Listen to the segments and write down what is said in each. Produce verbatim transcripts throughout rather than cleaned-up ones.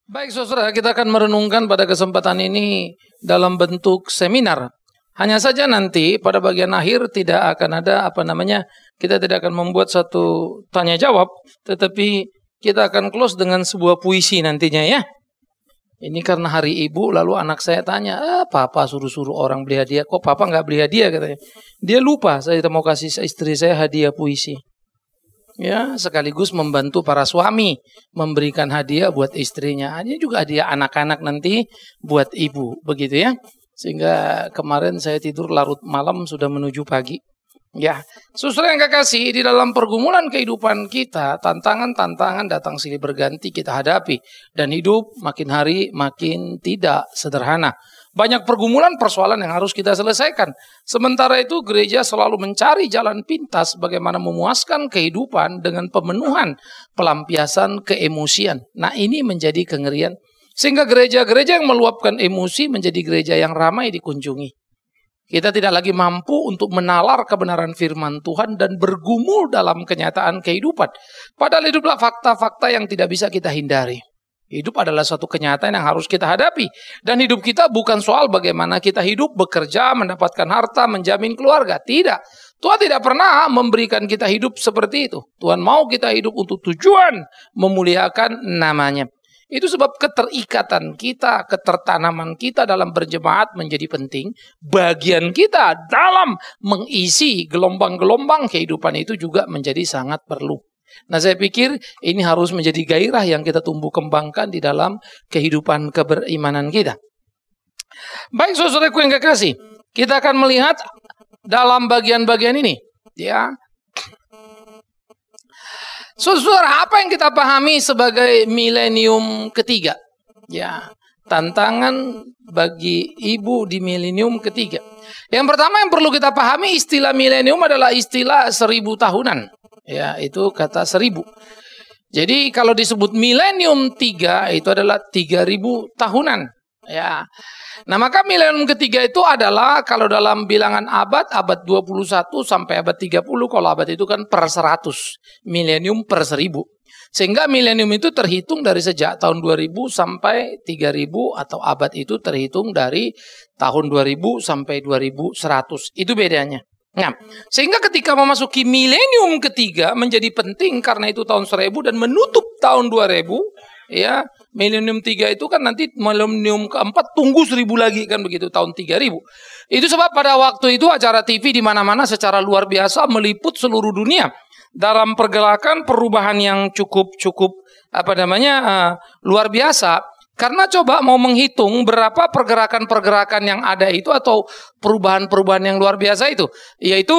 Baik saudara, kita akan merenungkan pada kesempatan ini dalam bentuk seminar. Hanya saja nanti pada bagian akhir tidak akan ada apa namanya, kita tidak akan membuat satu tanya jawab, tetapi kita akan close dengan sebuah puisi nantinya ya. Ini karena hari ibu, lalu anak saya tanya, ah, papa suruh-suruh orang beli hadiah, kok papa nggak beli hadiah katanya. Dia lupa saya mau kasih istri saya hadiah puisi. Ya, sekaligus membantu para suami memberikan hadiah buat istrinya. Ini juga hadiah anak-anak nanti buat ibu, begitu ya. Sehingga kemarin saya tidur larut malam sudah menuju pagi. Ya, saudara yang kekasih, di dalam pergumulan kehidupan kita, tantangan-tantangan datang silih berganti kita hadapi. Dan hidup makin hari makin tidak sederhana. Banyak pergumulan persoalan yang harus kita selesaikan. Sementara itu gereja selalu mencari jalan pintas bagaimana memuaskan kehidupan dengan pemenuhan pelampiasan keemosian. Nah ini menjadi kengerian. Sehingga gereja-gereja yang meluapkan emosi menjadi gereja yang ramai dikunjungi. Kita tidak lagi mampu untuk menalar kebenaran firman Tuhan dan bergumul dalam kenyataan kehidupan. Padahal hiduplah fakta-fakta yang tidak bisa kita hindari. Hidup adalah suatu kenyataan yang harus kita hadapi. Dan hidup kita bukan soal bagaimana kita hidup, bekerja, mendapatkan harta, menjamin keluarga. Tidak. Tuhan tidak pernah memberikan kita hidup seperti itu. Tuhan mau kita hidup untuk tujuan memuliakan namanya. Itu sebab keterikatan kita, ketertanaman kita dalam berjemaat menjadi penting. Bagian kita dalam mengisi gelombang-gelombang kehidupan itu juga menjadi sangat perlu. Nah saya pikir ini harus menjadi gairah yang kita tumbuh kembangkan di dalam kehidupan keberimanan kita. Baik saudaraku yang kekasih, kita akan melihat dalam bagian-bagian ini. Ya, saudara, apa yang kita pahami sebagai milenium ketiga? Ya, tantangan bagi ibu di milenium ketiga. Yang pertama yang perlu kita pahami, istilah milenium adalah istilah seribu tahunan. Ya, itu kata seribu. Jadi kalau disebut milenium tiga itu adalah tiga ribu tahunan. Ya. Nah, maka milenium ketiga itu adalah kalau dalam bilangan abad, abad dua puluh satu sampai abad tiga puluh, kalau abad itu kan per seratus, milenium per seribu. Sehingga milenium itu terhitung dari sejak tahun dua ribu sampai tiga ribu, atau abad itu terhitung dari tahun dua ribu sampai dua ribu seratus. Itu bedanya. Nah, sehingga ketika memasuki milenium ketiga menjadi penting karena itu tahun seribu dan menutup tahun dua ribu, ya. Milenium tiga itu kan nanti milenium keempat tunggu seribu lagi kan begitu tahun tiga ribu. Itu sebab pada waktu itu acara T V di mana-mana secara luar biasa meliput seluruh dunia dalam pergerakan perubahan yang cukup-cukup apa namanya uh, luar biasa. Karena coba mau menghitung berapa pergerakan-pergerakan yang ada itu atau perubahan-perubahan yang luar biasa itu. Yaitu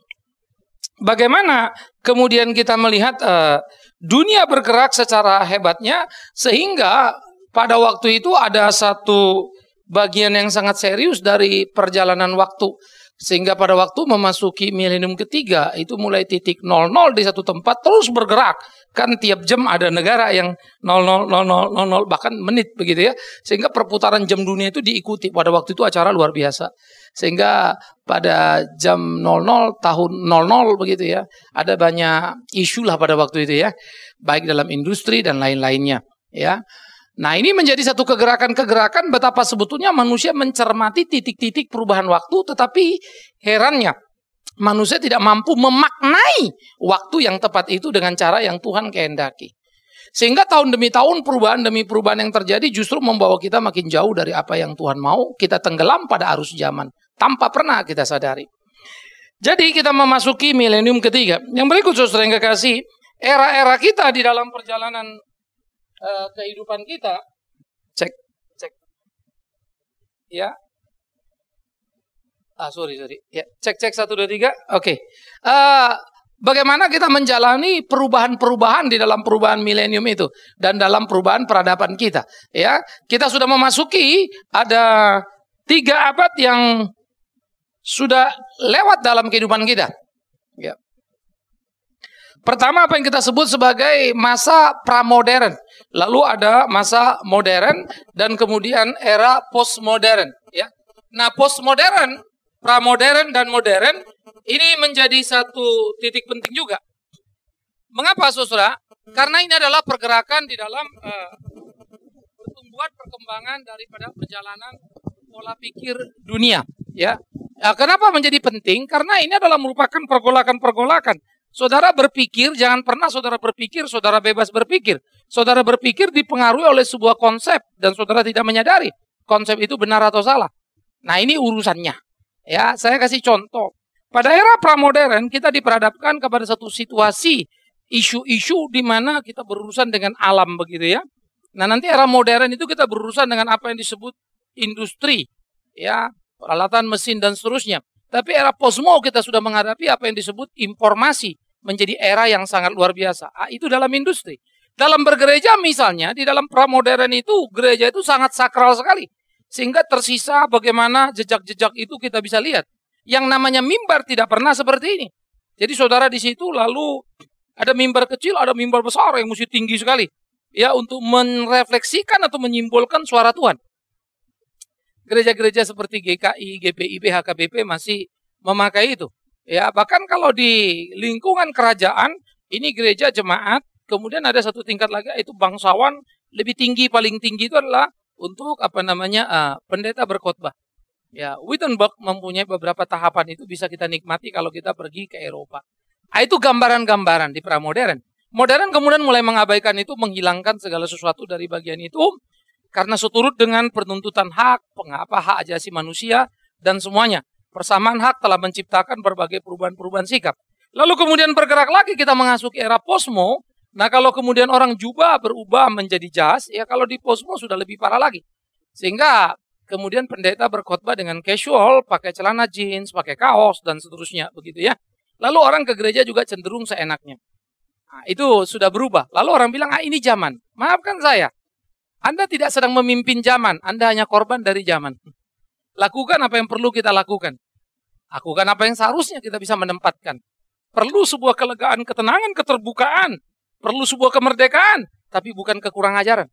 bagaimana kemudian kita melihat uh, dunia bergerak secara hebatnya. Sehingga pada waktu itu ada satu bagian yang sangat serius dari perjalanan waktu. Sehingga pada waktu memasuki milenium ketiga itu mulai titik nol nol di satu tempat terus bergerak. Kan tiap jam ada negara yang nol nol nol nol nol bahkan menit begitu ya. Sehingga perputaran jam dunia itu diikuti. Pada waktu itu acara luar biasa. Sehingga pada jam nol nol tahun nol nol begitu ya. Ada banyak isu lah pada waktu itu ya. Baik dalam industri dan lain-lainnya ya. Nah ini menjadi satu kegerakan-kegerakan betapa sebetulnya manusia mencermati titik-titik perubahan waktu. Tetapi herannya manusia tidak mampu memaknai waktu yang tepat itu dengan cara yang Tuhan kehendaki. Sehingga tahun demi tahun perubahan demi perubahan yang terjadi justru membawa kita makin jauh dari apa yang Tuhan mau. Kita tenggelam pada arus zaman tanpa pernah kita sadari. Jadi kita memasuki milenium ketiga. Yang berikut saudara yang kekasih, era-era kita di dalam perjalanan Uh, kehidupan kita, cek, cek, ya, ah sorry sorry, ya, cek cek satu dua tiga, oke. Uh, bagaimana kita menjalani perubahan-perubahan di dalam perubahan milenium itu dan dalam perubahan peradaban kita? Ya, kita sudah memasuki ada tiga abad yang sudah lewat dalam kehidupan kita. Ya. Pertama apa yang kita sebut sebagai masa pramodern. Lalu ada masa modern dan kemudian era postmodern. Ya. Nah postmodern, pramodern dan modern ini menjadi satu titik penting juga. Mengapa saudara? Karena ini adalah pergerakan di dalam uh, perkembangan daripada perjalanan pola pikir dunia, ya. Ya, kenapa menjadi penting? Karena ini adalah merupakan pergolakan-pergolakan. Saudara berpikir, jangan pernah saudara berpikir, saudara bebas berpikir. Saudara berpikir dipengaruhi oleh sebuah konsep dan saudara tidak menyadari konsep itu benar atau salah. Nah, ini urusannya. Ya, saya kasih contoh. Pada era pramodern kita diperhadapkan kepada satu situasi isu-isu di mana kita berurusan dengan alam begitu ya. Nah, nanti era modern itu kita berurusan dengan apa yang disebut industri, ya, peralatan mesin dan seterusnya. Tapi era posmo kita sudah menghadapi apa yang disebut informasi, menjadi era yang sangat luar biasa. Ah, itu dalam industri. Dalam bergereja misalnya, di dalam pramodern itu, gereja itu sangat sakral sekali. Sehingga tersisa bagaimana jejak-jejak itu kita bisa lihat. Yang namanya mimbar tidak pernah seperti ini. Jadi saudara di situ lalu ada mimbar kecil, ada mimbar besar yang mesti tinggi sekali. Ya, untuk merefleksikan atau menyimpulkan suara Tuhan. Gereja-gereja seperti G K I, G P I B, H K B P masih memakai itu. Ya, bahkan kalau di lingkungan kerajaan, ini gereja jemaat, kemudian ada satu tingkat lagi itu bangsawan, lebih tinggi, paling tinggi itu adalah untuk apa namanya uh, pendeta berkhotbah. Ya, Wittenberg mempunyai beberapa tahapan itu bisa kita nikmati kalau kita pergi ke Eropa. Ah, itu gambaran-gambaran di pramodern. Modern kemudian mulai mengabaikan itu, menghilangkan segala sesuatu dari bagian itu. Karena seturut dengan penuntutan hak, pengapa hak asasi manusia, dan semuanya. Persamaan hak telah menciptakan berbagai perubahan-perubahan sikap. Lalu kemudian bergerak lagi kita mengasuki era posmo. Nah, kalau kemudian orang jubah berubah menjadi jas, ya kalau di posmo sudah lebih parah lagi. Sehingga kemudian pendeta berkhotbah dengan casual, pakai celana jeans, pakai kaos, dan seterusnya. Begitu ya. Lalu orang ke gereja juga cenderung seenaknya. Nah, itu sudah berubah. Lalu orang bilang, ah ini zaman. Maafkan saya. Anda tidak sedang memimpin zaman, Anda hanya korban dari zaman. Lakukan apa yang perlu kita lakukan. Lakukan apa yang seharusnya kita bisa menempatkan. Perlu sebuah kelegaan, ketenangan, keterbukaan. Perlu sebuah kemerdekaan, tapi bukan kekurang ajaran.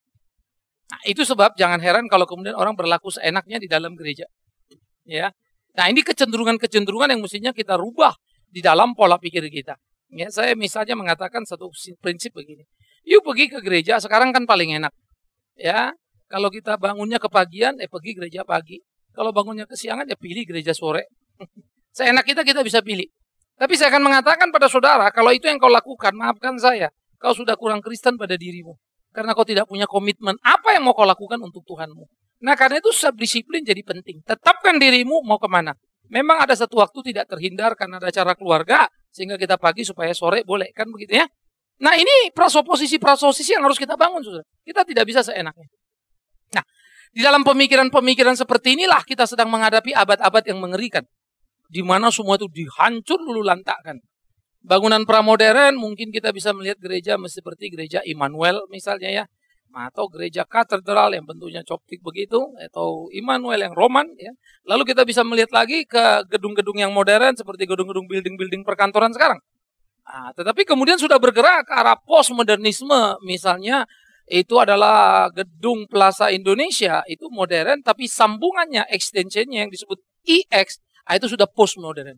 Nah, itu sebab jangan heran kalau kemudian orang berlaku seenaknya di dalam gereja. Ya. Nah, ini kecenderungan-kecenderungan yang mestinya kita rubah di dalam pola pikir kita. Ya, saya misalnya mengatakan satu prinsip begini. Yuk pergi ke gereja, sekarang kan paling enak. Ya, kalau kita bangunnya ke pagian, eh pergi gereja pagi. Kalau bangunnya kesiangan, ya pilih gereja sore. Seenak kita, kita bisa pilih. Tapi saya akan mengatakan pada saudara, kalau itu yang kau lakukan, maafkan saya, kau sudah kurang Kristen pada dirimu. Karena kau tidak punya komitmen, apa yang mau kau lakukan untuk Tuhanmu. Nah, karena itu self-disiplin jadi penting. Tetapkan dirimu mau kemana. Memang ada satu waktu tidak terhindar karena ada acara keluarga, sehingga kita pagi supaya sore boleh, kan begitu ya. Nah, ini prasoposisi-prasoposisi yang harus kita bangun, saudara. Kita tidak bisa seenaknya. Nah, di dalam pemikiran-pemikiran seperti inilah kita sedang menghadapi abad-abad yang mengerikan. Di mana semua itu dihancur lulu lantakkan. Bangunan pramodern mungkin kita bisa melihat gereja seperti gereja Immanuel misalnya ya. Atau gereja katedral yang bentuknya coptik begitu. Atau Immanuel yang Roman ya. Lalu kita bisa melihat lagi ke gedung-gedung yang modern seperti gedung-gedung building-building perkantoran sekarang. Nah, tetapi kemudian sudah bergerak ke arah postmodernisme misalnya itu adalah gedung Plaza Indonesia itu modern tapi sambungannya extensionnya yang disebut I X ah, itu sudah postmodern.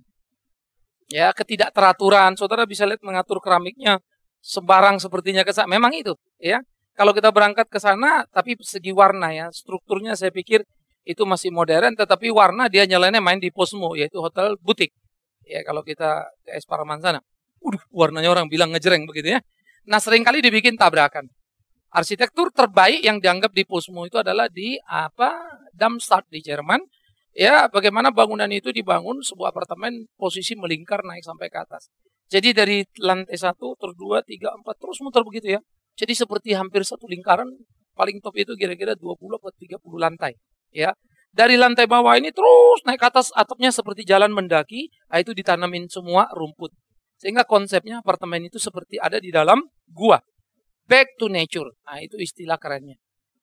Ya, ketidakteraturan. Saudara bisa lihat mengatur keramiknya sembarang sepertinya ke sana. Memang itu, ya. Kalau kita berangkat ke sana tapi segi warna ya, strukturnya saya pikir itu masih modern tetapi warna dia nyalanya main di posmo yaitu hotel butik. Ya, kalau kita ke Es Parman sana. Udah, warnanya orang bilang ngejreng begitu ya. Nah, seringkali dibikin tabrakan. Arsitektur terbaik yang dianggap di posmo itu adalah di apa? Darmstadt di Jerman. Ya, bagaimana bangunan itu dibangun sebuah apartemen posisi melingkar naik sampai ke atas. Jadi dari lantai satu, terus dua, tiga, empat, terus muter begitu ya. Jadi seperti hampir satu lingkaran, paling top itu kira-kira dua puluh atau tiga puluh lantai. Ya, dari lantai bawah ini terus naik ke atas atapnya seperti jalan mendaki, itu ditanamin semua rumput. Sehingga konsepnya apartemen itu seperti ada di dalam gua. Back to nature. Nah, itu istilah kerennya.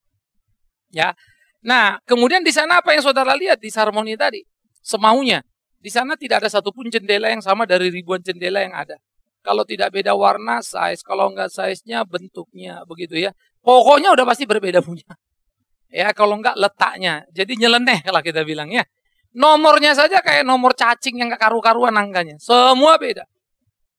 Ya. Nah, kemudian di sana apa yang saudara lihat di Sarmoni tadi? Semaunya. Di sana tidak ada satupun jendela yang sama dari ribuan jendela yang ada. Kalau tidak beda warna, size. Kalau enggak size-nya, bentuknya. Begitu ya. Pokoknya udah pasti berbeda punya. Ya, kalau enggak letaknya. Jadi nyeleneh lah kita bilang ya. Nomornya saja kayak nomor cacing yang enggak karu-karuan angkanya. Semua beda.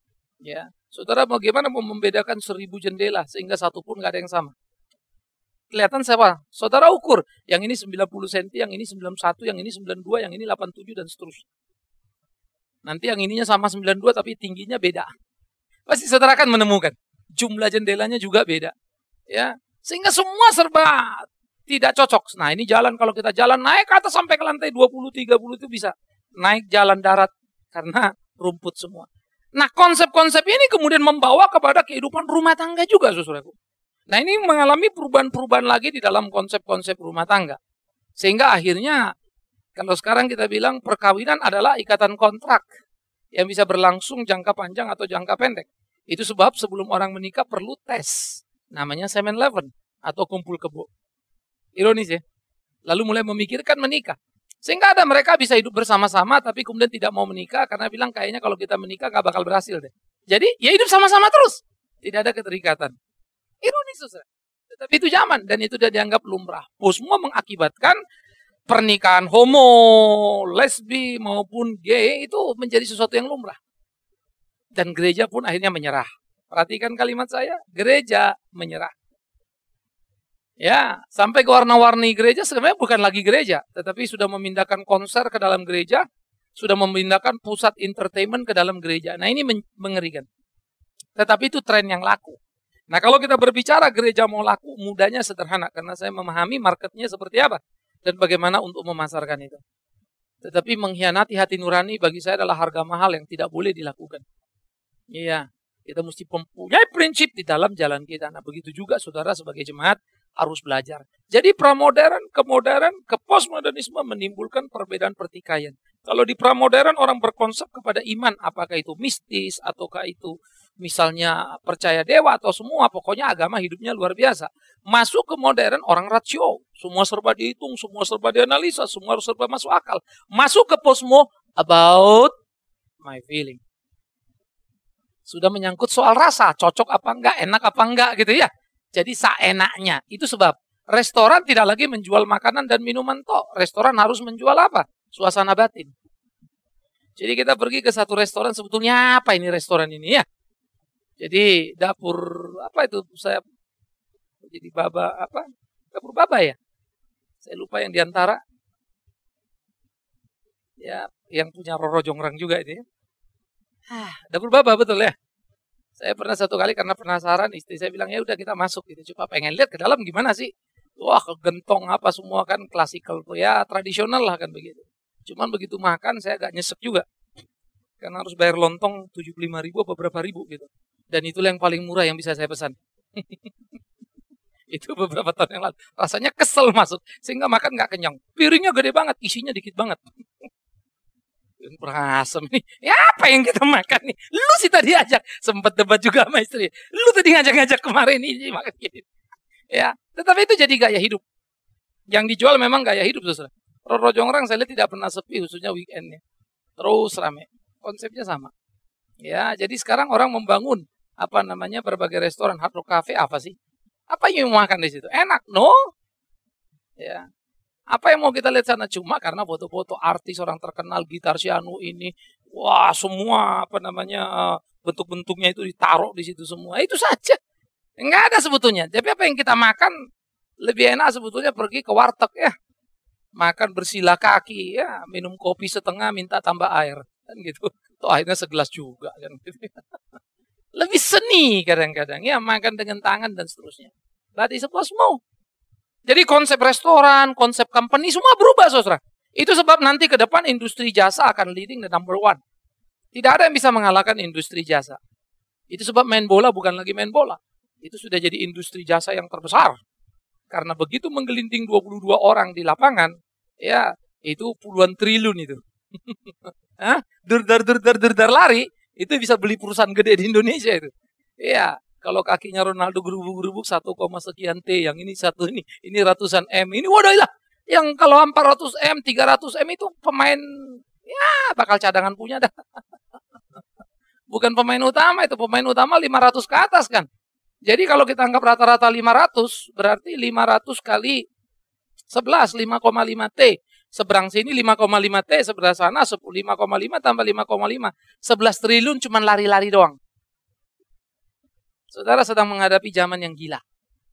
Ya, saudara bagaimana mau membedakan seribu jendela sehingga satu pun nggak ada yang sama? kelihatan siapa? Saudara ukur. Yang ini sembilan puluh sentimeter, yang ini sembilan puluh satu, yang ini sembilan puluh dua, yang ini delapan puluh tujuh, dan seterusnya. Nanti yang ininya sama sembilan puluh dua, tapi tingginya beda. Pasti saudara akan menemukan. Jumlah jendelanya juga beda. Ya, sehingga semua serba tidak cocok. Nah ini jalan, kalau kita jalan naik ke atas sampai ke lantai dua puluh, tiga puluh itu bisa naik jalan darat. Karena rumput semua. Nah konsep-konsep ini kemudian membawa kepada kehidupan rumah tangga juga, saudaraku. Nah ini mengalami perubahan-perubahan lagi di dalam konsep-konsep rumah tangga. Sehingga akhirnya kalau sekarang kita bilang perkawinan adalah ikatan kontrak yang bisa berlangsung jangka panjang atau jangka pendek. Itu sebab sebelum orang menikah perlu tes. Namanya semen leven atau kumpul kebo. Ironis ya. Lalu mulai memikirkan menikah. Sehingga ada mereka bisa hidup bersama-sama tapi kemudian tidak mau menikah karena bilang kayaknya kalau kita menikah gak bakal berhasil deh. Jadi ya hidup sama-sama terus. Tidak ada keterikatan. Ironis, saudara. Tetapi itu zaman dan itu sudah dianggap lumrah. Semua mengakibatkan pernikahan homo, lesbi maupun gay itu menjadi sesuatu yang lumrah. Dan gereja pun akhirnya menyerah. Perhatikan kalimat saya, gereja menyerah. Ya, sampai ke warna-warni gereja sebenarnya bukan lagi gereja, tetapi sudah memindahkan konser ke dalam gereja, sudah memindahkan pusat entertainment ke dalam gereja. Nah ini mengerikan. Tetapi itu tren yang laku. Nah kalau kita berbicara gereja mau laku, mudahnya sederhana. Karena saya memahami marketnya seperti apa. Dan bagaimana untuk memasarkan itu. Tetapi mengkhianati hati nurani bagi saya adalah harga mahal yang tidak boleh dilakukan. Iya, kita mesti mempunyai prinsip di dalam jalan kita. Nah begitu juga saudara sebagai jemaat harus belajar. Jadi pramodern, kemodern, ke postmodernisme menimbulkan perbedaan pertikaian. Kalau di pramodern orang berkonsep kepada iman, apakah itu mistis, ataukah itu misalnya percaya dewa atau semua, pokoknya agama hidupnya luar biasa. Masuk ke modern orang rasio, semua serba dihitung, semua serba dianalisa, semua serba masuk akal. Masuk ke posmo, about my feeling. Sudah menyangkut soal rasa, cocok apa enggak, enak apa enggak gitu ya. Jadi seenaknya. Itu sebab restoran tidak lagi menjual makanan dan minuman toh. Restoran harus menjual apa? Suasana batin. Jadi kita pergi ke satu restoran, sebetulnya apa ini restoran ini ya? Jadi dapur apa itu saya jadi baba apa? Dapur baba ya? Saya lupa yang diantara. Ya, yang punya Roro Jongrang juga itu ya. Ah, dapur baba betul ya? Saya pernah satu kali karena penasaran, istri saya bilang ya udah kita masuk gitu. Coba pengen lihat ke dalam gimana sih? Wah, gentong apa semua kan klasikal tuh ya, tradisional lah kan begitu. Cuman begitu makan saya agak nyesek juga. Karena harus bayar lontong tujuh puluh lima ribu atau berapa ribu gitu. Dan itulah yang paling murah yang bisa saya pesan. Itu beberapa tahun yang lalu. Rasanya kesel masuk. Sehingga makan gak kenyang. Piringnya gede banget. Isinya dikit banget. Berasem nih. Ya apa yang kita makan nih? Lu sih tadi ajak. Sempat debat juga sama istri. Lu tadi ngajak-ngajak kemarin ini. Makan gini. Ya. Tetapi itu jadi gaya hidup. Yang dijual memang gaya hidup. Saudara. Roro Jongrang saya lihat tidak pernah sepi. Khususnya weekendnya. Terus rame. Konsepnya sama. Ya. Jadi sekarang orang membangun. Apa namanya berbagai restoran. Hard Rock Cafe apa sih? Apa yang mau makan di situ? Enak, no? Ya. Apa yang mau kita lihat sana? Cuma karena foto-foto artis orang terkenal, gitar Sianu ini, wah semua apa namanya bentuk-bentuknya itu ditaruh di situ semua. Itu saja. Enggak ada sebetulnya. Tapi apa yang kita makan lebih enak sebetulnya pergi ke warteg ya. Makan bersila kaki ya, minum kopi setengah minta tambah air kan gitu. Tuh akhirnya segelas juga kan gitu. Lebih seni kadang-kadang ya, makan dengan tangan dan seterusnya. Berarti sepuas mau. Jadi konsep restoran, konsep company semua berubah, saudara. Itu sebab nanti ke depan industri jasa akan leading the number one. Tidak ada yang bisa mengalahkan industri jasa. Itu sebab main bola bukan lagi main bola. Itu sudah jadi industri jasa yang terbesar. Karena begitu menggelinding dua puluh dua orang di lapangan, ya itu puluhan triliun itu. Hah? Dur-dar, dur-dar, dur-dar lari, itu bisa beli perusahaan gede di Indonesia itu. Iya. Kalau kakinya Ronaldo gerubuk-gerubuk satu, sekian T, yang ini satu ini, ini ratusan M, ini waduh lah. Yang kalau empat ratus M, tiga ratus M itu pemain, ya bakal cadangan punya dah. Bukan pemain utama, itu pemain utama lima ratus ke atas kan. Jadi kalau kita anggap rata-rata lima ratus, berarti lima ratus kali sebelas, lima koma lima T. Seberang sini lima koma lima T, sebelah sana lima koma lima tambah lima koma lima. sebelas triliun cuma lari-lari doang. Saudara sedang menghadapi zaman yang gila.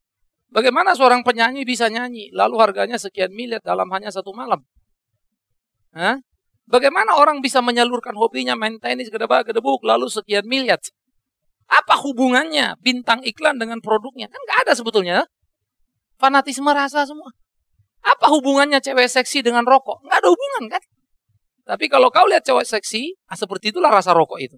Bagaimana seorang penyanyi bisa nyanyi, lalu harganya sekian miliar dalam hanya satu malam? Hah? Bagaimana orang bisa menyalurkan hobinya main tenis, gedebak-gedebuk, lalu sekian miliar? Apa hubungannya bintang iklan dengan produknya? Kan nggak ada sebetulnya. Fanatisme rasa semua. Apa hubungannya cewek seksi dengan rokok? Nggak ada hubungan kan? Tapi kalau kau lihat cewek seksi, ah, seperti itulah rasa rokok itu.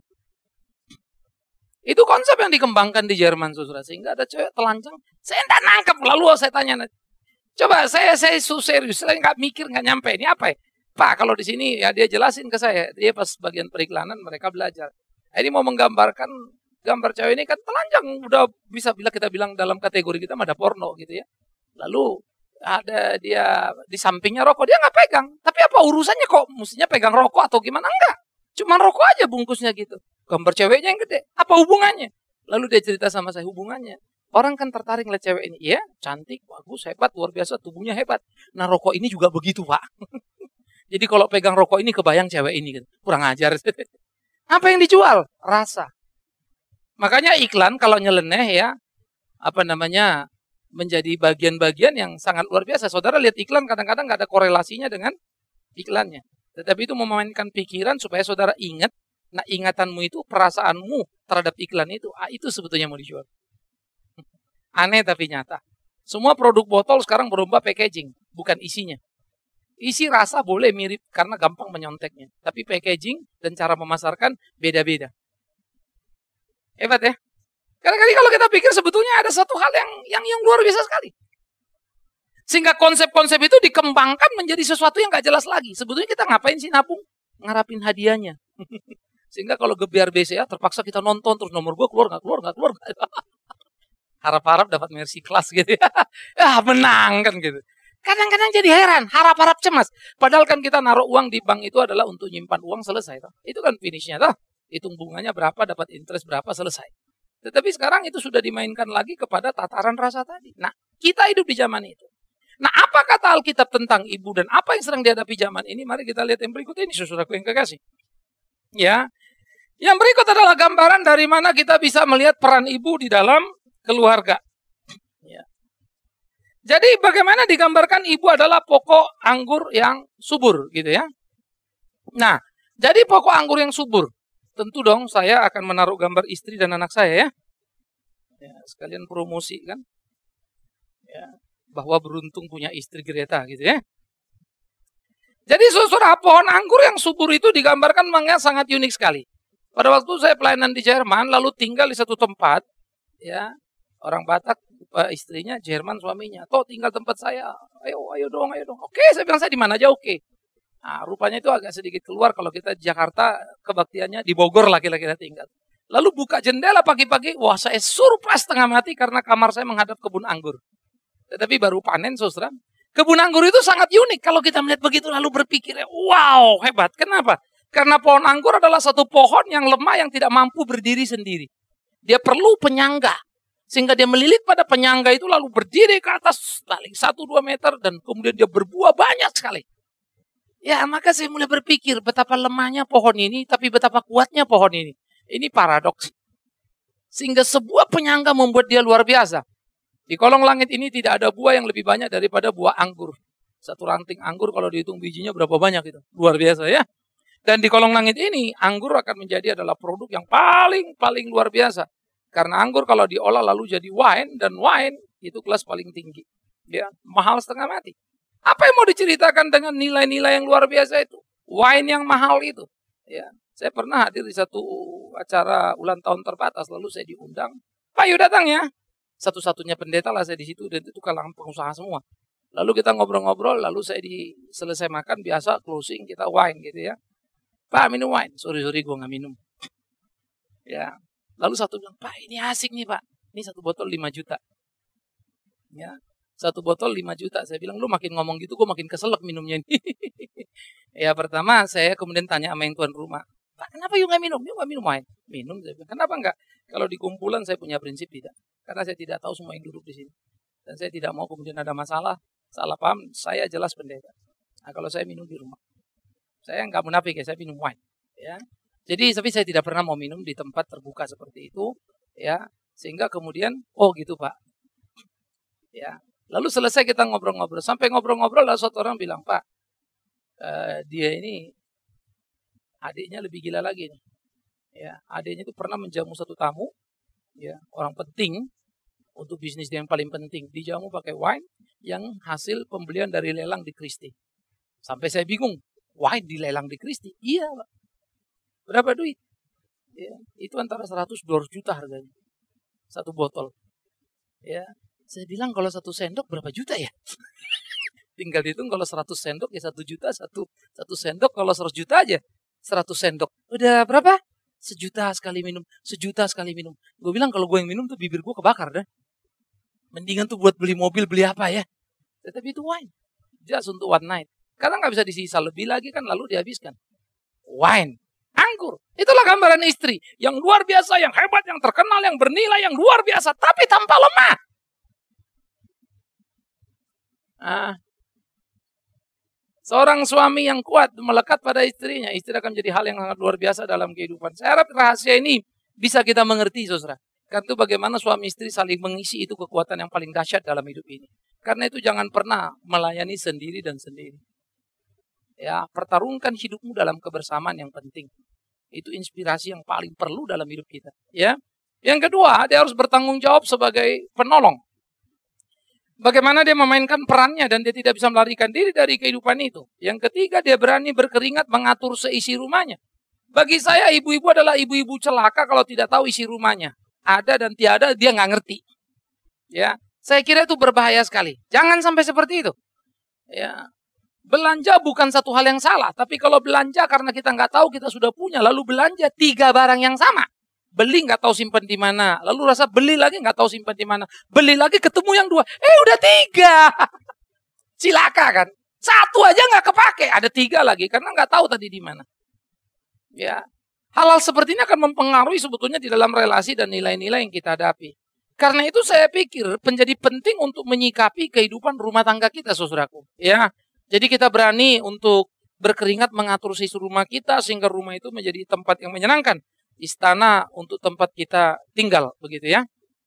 Itu konsep yang dikembangkan di Jerman, saudara. Sehingga ada cewek telanjang. Saya tidak nangkep. Lalu saya tanya, coba saya saya serius, saya nggak mikir, nggak nyampe. Ini apa ya? Pak, kalau di sini ya dia jelasin ke saya. Dia pas bagian periklanan mereka belajar. Ini mau menggambarkan gambar cewek ini kan telanjang. Udah bisa bila kita bilang dalam kategori kita ada porno gitu ya. Lalu ada dia di sampingnya rokok, dia nggak pegang. Tapi apa urusannya kok? Mestinya pegang rokok atau gimana? Enggak. Cuma rokok aja bungkusnya gitu. Gambar ceweknya yang gede. Apa hubungannya? Lalu dia cerita sama saya hubungannya. Orang kan tertarik lihat cewek ini. Ya, cantik, bagus, hebat, luar biasa, tubuhnya hebat. Nah rokok ini juga begitu, Pak. Jadi kalau pegang rokok ini kebayang cewek ini. Gitu. Kurang ajar. Apa yang dijual? Rasa. Makanya iklan kalau nyeleneh ya, apa namanya, menjadi bagian-bagian yang sangat luar biasa. Saudara lihat iklan kadang-kadang nggak ada korelasinya dengan iklannya. Tetapi itu memainkan pikiran supaya saudara ingat. Nah ingatanmu itu, perasaanmu terhadap iklan itu. Ah, itu sebetulnya mau dijual. Aneh tapi nyata. Semua produk botol sekarang berubah packaging. Bukan isinya. Isi rasa boleh mirip karena gampang menyonteknya. Tapi packaging dan cara memasarkan beda-beda. Hebat ya. Kadang-kadang kalau kita pikir sebetulnya ada satu hal yang yang, yang luar biasa sekali. Sehingga konsep-konsep itu dikembangkan menjadi sesuatu yang gak jelas lagi. Sebetulnya kita ngapain sih nabung? Ngarapin hadiahnya. Sehingga kalau gebiar B C A terpaksa kita nonton terus nomor gue keluar gak keluar gak keluar. Harap-harap dapat mercy class gitu ya. Ya menang kan gitu. Kadang-kadang jadi heran, harap-harap cemas. Padahal kan kita naruh uang di bank itu adalah untuk nyimpan uang selesai. Toh. Itu kan finishnya. Toh. Hitung bunganya berapa, dapat interest berapa, selesai. Tetapi sekarang itu sudah dimainkan lagi kepada tataran rasa tadi. Nah, kita hidup di zaman itu. Nah, apa kata Alkitab tentang ibu dan apa yang sedang dihadapi zaman ini? Mari kita lihat yang berikut ini, saudaraku yang kekasih. Ya, yang berikut adalah gambaran dari mana kita bisa melihat peran ibu di dalam keluarga. Ya. Jadi bagaimana digambarkan ibu adalah pokok anggur yang subur, gitu ya. Nah, jadi pokok anggur yang subur. Tentu dong saya akan menaruh gambar istri dan anak saya ya. Ya sekalian promosi kan. Ya, bahwa beruntung punya istri Greta gitu ya. Jadi saudara, pohon anggur yang subur itu digambarkan memang sangat unik sekali. Pada waktu saya pelayanan di Jerman lalu tinggal di satu tempat ya, orang Batak istrinya, Jerman suaminya. Toh tinggal tempat saya. Ayo ayo dong, ayo dong. Oke, saya bilang saya di mana aja oke. Nah, rupanya itu agak sedikit keluar kalau kita di Jakarta, kebaktiannya di Bogor lah kita tinggal. Lalu buka jendela pagi-pagi, wah saya surprise setengah mati karena kamar saya menghadap kebun anggur. Tetapi baru panen, saudara. Kebun anggur itu sangat unik kalau kita melihat begitu lalu berpikir, wow hebat. Kenapa? Karena pohon anggur adalah satu pohon yang lemah yang tidak mampu berdiri sendiri. Dia perlu penyangga. Sehingga dia melilit pada penyangga itu lalu berdiri ke atas paling satu dua meter dan kemudian dia berbuah banyak sekali. Ya, maka saya mulai berpikir betapa lemahnya pohon ini, tapi betapa kuatnya pohon ini. Ini paradoks. Sehingga sebuah penyangga membuat dia luar biasa. Di kolong langit ini tidak ada buah yang lebih banyak daripada buah anggur. Satu ranting anggur kalau dihitung bijinya berapa banyak itu. Luar biasa ya. Dan di kolong langit ini, anggur akan menjadi adalah produk yang paling-paling luar biasa. Karena anggur kalau diolah lalu jadi wine, dan wine itu kelas paling tinggi. Ya, mahal setengah mati. Apa yang mau diceritakan dengan nilai-nilai yang luar biasa itu? Wine yang mahal itu. Ya, saya pernah hadir di satu acara ulang tahun terbatas, lalu saya diundang. Pak Yu datang ya. Satu-satunya pendeta lah saya di situ, dan itu kalangan pengusaha semua. Lalu kita ngobrol-ngobrol, lalu saya di selesai makan biasa closing kita wine gitu ya. Pak minum wine, sorry sorry gue nggak minum. Ya, lalu satu bilang, Pak ini asik nih Pak, ini satu botol lima juta. Ya. Satu botol lima juta. Saya bilang, lu makin ngomong gitu, gue makin keselak minumnya ini. Ya pertama, saya kemudian tanya sama yang tuan rumah. Pak, kenapa you gak minum? You gak minum wine? Minum. Saya bilang, kenapa enggak? Kalau di kumpulan saya punya prinsip tidak. Karena saya tidak tahu semua yang duduk di sini. Dan saya tidak mau kemudian ada masalah. Salah paham, saya jelas pendeta. Nah kalau saya minum di rumah. Saya enggak munafik ya, saya minum wine. Ya. Jadi, tapi saya tidak pernah mau minum di tempat terbuka seperti itu. Ya. Sehingga kemudian, oh gitu Pak. Ya. Lalu selesai kita ngobrol-ngobrol. Sampai ngobrol-ngobrol lalu satu orang bilang, Pak, uh, dia ini adiknya lebih gila lagi nih. Ya, adiknya itu pernah menjamu satu tamu, ya, orang penting untuk bisnis dia yang paling penting. Dijamu pakai wine yang hasil pembelian dari lelang di Christie. Sampai saya bingung, wine dilelang di Christie? Iya, Pak. Berapa duit? Ya, itu antara seratus dua ratus juta harganya. Satu botol. Ya, saya bilang kalau satu sendok berapa juta ya? Tinggal dihitung kalau seratus sendok ya satu juta, satu satu sendok kalau seratus juta aja. seratus sendok. Udah berapa? Sejuta sekali minum, sejuta sekali minum. Gue bilang kalau gue yang minum tuh bibir gue kebakar dah. Mendingan tuh buat beli mobil, beli apa ya. Tetapi itu wine. Just untuk one night. Karena nggak bisa disisa lebih lagi kan lalu dihabiskan. Wine. Anggur. Itulah gambaran istri. Yang luar biasa, yang hebat, yang terkenal, yang bernilai, yang luar biasa. Tapi tanpa lemah. Ah. Seorang suami yang kuat melekat pada istrinya. Istri akan menjadi hal yang sangat luar biasa dalam kehidupan. Saya harap rahasia ini bisa kita mengerti, saudara. Karena itu bagaimana suami istri saling mengisi itu kekuatan yang paling dahsyat dalam hidup ini. Karena itu jangan pernah melayani sendiri dan sendiri. Ya, pertarungkan hidupmu dalam kebersamaan yang penting. Itu inspirasi yang paling perlu dalam hidup kita. Ya. Yang kedua, dia harus bertanggung jawab sebagai penolong. Bagaimana dia memainkan perannya dan dia tidak bisa melarikan diri dari kehidupan itu. Yang ketiga, dia berani berkeringat mengatur seisi rumahnya. Bagi saya, ibu-ibu adalah ibu-ibu celaka kalau tidak tahu isi rumahnya. Ada dan tiada, dia nggak ngerti. Ya, saya kira itu berbahaya sekali. Jangan sampai seperti itu. Ya, belanja bukan satu hal yang salah. Tapi kalau belanja karena kita nggak tahu kita sudah punya, lalu belanja tiga barang yang sama. Beli nggak tahu simpan di mana, lalu rasa beli lagi nggak tahu simpan di mana, beli lagi ketemu yang dua, eh udah tiga, cilaka kan? Satu aja nggak kepake, ada tiga lagi karena nggak tahu tadi di mana. Ya, hal-hal seperti ini akan mempengaruhi sebetulnya di dalam relasi dan nilai-nilai yang kita hadapi. Karena itu saya pikir menjadi penting untuk menyikapi kehidupan rumah tangga kita, saudaraku. Ya, jadi kita berani untuk berkeringat mengatur sisi rumah kita sehingga rumah itu menjadi tempat yang menyenangkan. Istana untuk tempat kita tinggal, begitu ya.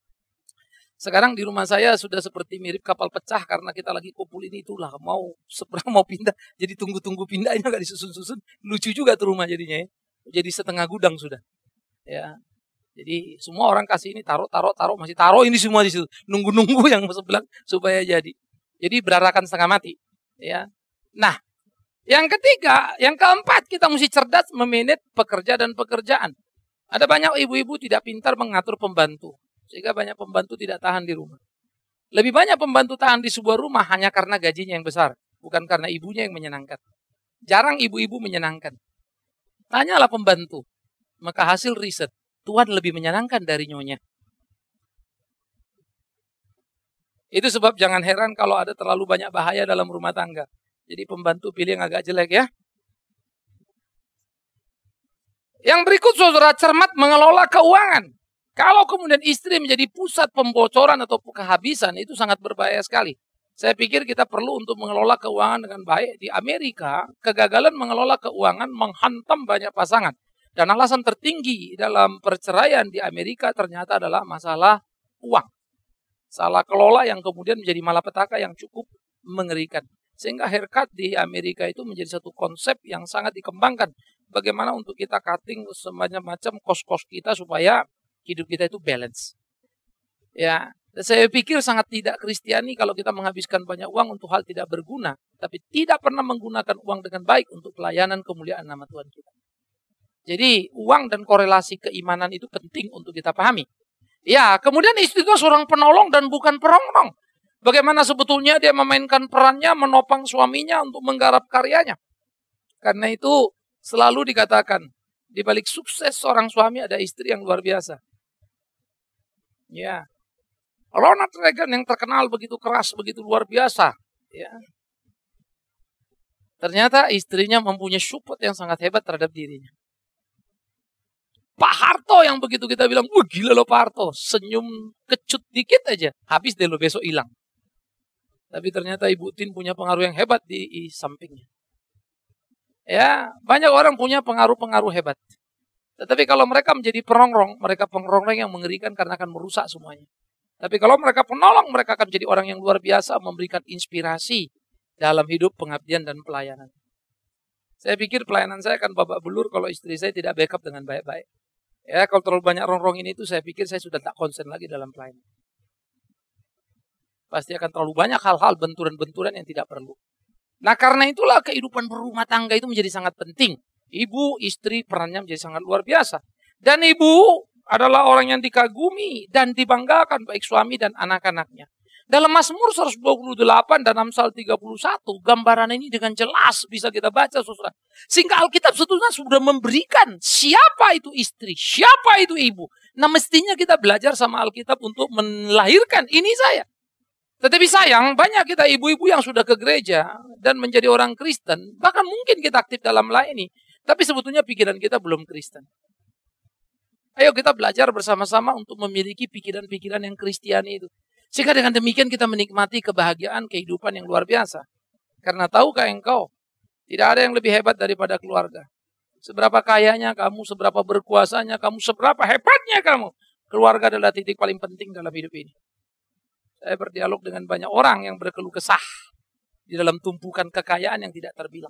Sekarang di rumah saya sudah seperti mirip kapal pecah karena kita lagi kumpul ini itulah mau seberang mau pindah, jadi tunggu-tunggu pindahnya nggak disusun-susun, lucu juga tuh rumah jadinya ya. Jadi setengah gudang sudah, ya. Jadi semua orang kasih ini taruh, taruh, taruh, masih taruh ini semua di situ, nunggu-nunggu yang sebelah supaya jadi. Jadi berarakan setengah mati, ya. Nah, yang ketiga, yang keempat kita mesti cerdas memanage pekerja dan pekerjaan. Ada banyak ibu-ibu tidak pintar mengatur pembantu. Sehingga banyak pembantu tidak tahan di rumah. Lebih banyak pembantu tahan di sebuah rumah hanya karena gajinya yang besar. Bukan karena ibunya yang menyenangkan. Jarang ibu-ibu menyenangkan. Tanyalah pembantu. Maka hasil riset, Tuhan lebih menyenangkan dari nyonya. Itu sebab jangan heran kalau ada terlalu banyak bahaya dalam rumah tangga. Jadi pembantu pilih yang agak jelek ya. Yang berikut saudara, cermat mengelola keuangan. Kalau kemudian istri menjadi pusat pembocoran atau kehabisan, itu sangat berbahaya sekali. Saya pikir kita perlu untuk mengelola keuangan dengan baik. Di Amerika, kegagalan mengelola keuangan menghantam banyak pasangan. Dan alasan tertinggi dalam perceraian di Amerika ternyata adalah masalah uang. Salah kelola yang kemudian menjadi malapetaka yang cukup mengerikan. Sehingga haircut di Amerika itu menjadi satu konsep yang sangat dikembangkan. Bagaimana untuk kita cutting semacam-macam kos-kos kita supaya hidup kita itu balance. Ya, saya pikir sangat tidak Kristiani kalau kita menghabiskan banyak uang untuk hal tidak berguna, tapi tidak pernah menggunakan uang dengan baik untuk pelayanan kemuliaan nama Tuhan kita. Jadi uang dan korelasi keimanan itu penting untuk kita pahami. Ya, kemudian istri itu seorang penolong dan bukan perongrong. Bagaimana sebetulnya dia memainkan perannya menopang suaminya untuk menggarap karyanya. Karena itu selalu dikatakan, di balik sukses seorang suami ada istri yang luar biasa. Ya, Ronald Reagan yang terkenal begitu keras, begitu luar biasa. Ya, ternyata istrinya mempunyai support yang sangat hebat terhadap dirinya. Pak Harto yang begitu kita bilang, wah gila loh Pak Harto, senyum kecut dikit aja, habis deh lo besok hilang. Tapi ternyata Ibu Tin punya pengaruh yang hebat di, di sampingnya. Ya, banyak orang punya pengaruh-pengaruh hebat. Tetapi kalau mereka menjadi perongrong, mereka perongrong yang mengerikan karena akan merusak semuanya. Tapi kalau mereka penolong, mereka akan menjadi orang yang luar biasa, memberikan inspirasi dalam hidup pengabdian dan pelayanan. Saya pikir pelayanan saya akan babak belur kalau istri saya tidak backup dengan baik-baik. Ya, kalau terlalu banyak rongrong ini itu saya pikir saya sudah tak konsen lagi dalam pelayanan. Pasti akan terlalu banyak hal-hal benturan-benturan yang tidak perlu. Nah, karena itulah kehidupan berumah tangga itu menjadi sangat penting. Ibu, istri perannya menjadi sangat luar biasa. Dan ibu adalah orang yang dikagumi dan dibanggakan baik suami dan anak-anaknya. Dalam Mazmur seratus dua puluh delapan dan Amsal tiga puluh satu, gambaran ini dengan jelas bisa kita baca, saudara. Sehingga Alkitab sebetulnya sudah memberikan siapa itu istri, siapa itu ibu. Nah, mestinya kita belajar sama Alkitab untuk melahirkan ini saya. Tetapi sayang, banyak kita ibu-ibu yang sudah ke gereja dan menjadi orang Kristen, bahkan mungkin kita aktif dalam melayani, tapi sebetulnya pikiran kita belum Kristen. Ayo kita belajar bersama-sama untuk memiliki pikiran-pikiran yang Kristiani itu. Sehingga dengan demikian kita menikmati kebahagiaan kehidupan yang luar biasa. Karena tahukah engkau, tidak ada yang lebih hebat daripada keluarga. Seberapa kayanya kamu, seberapa berkuasanya kamu, seberapa hebatnya kamu, keluarga adalah titik paling penting dalam hidup ini. Saya berdialog dengan banyak orang yang berkeluh kesah di dalam tumpukan kekayaan yang tidak terbilang.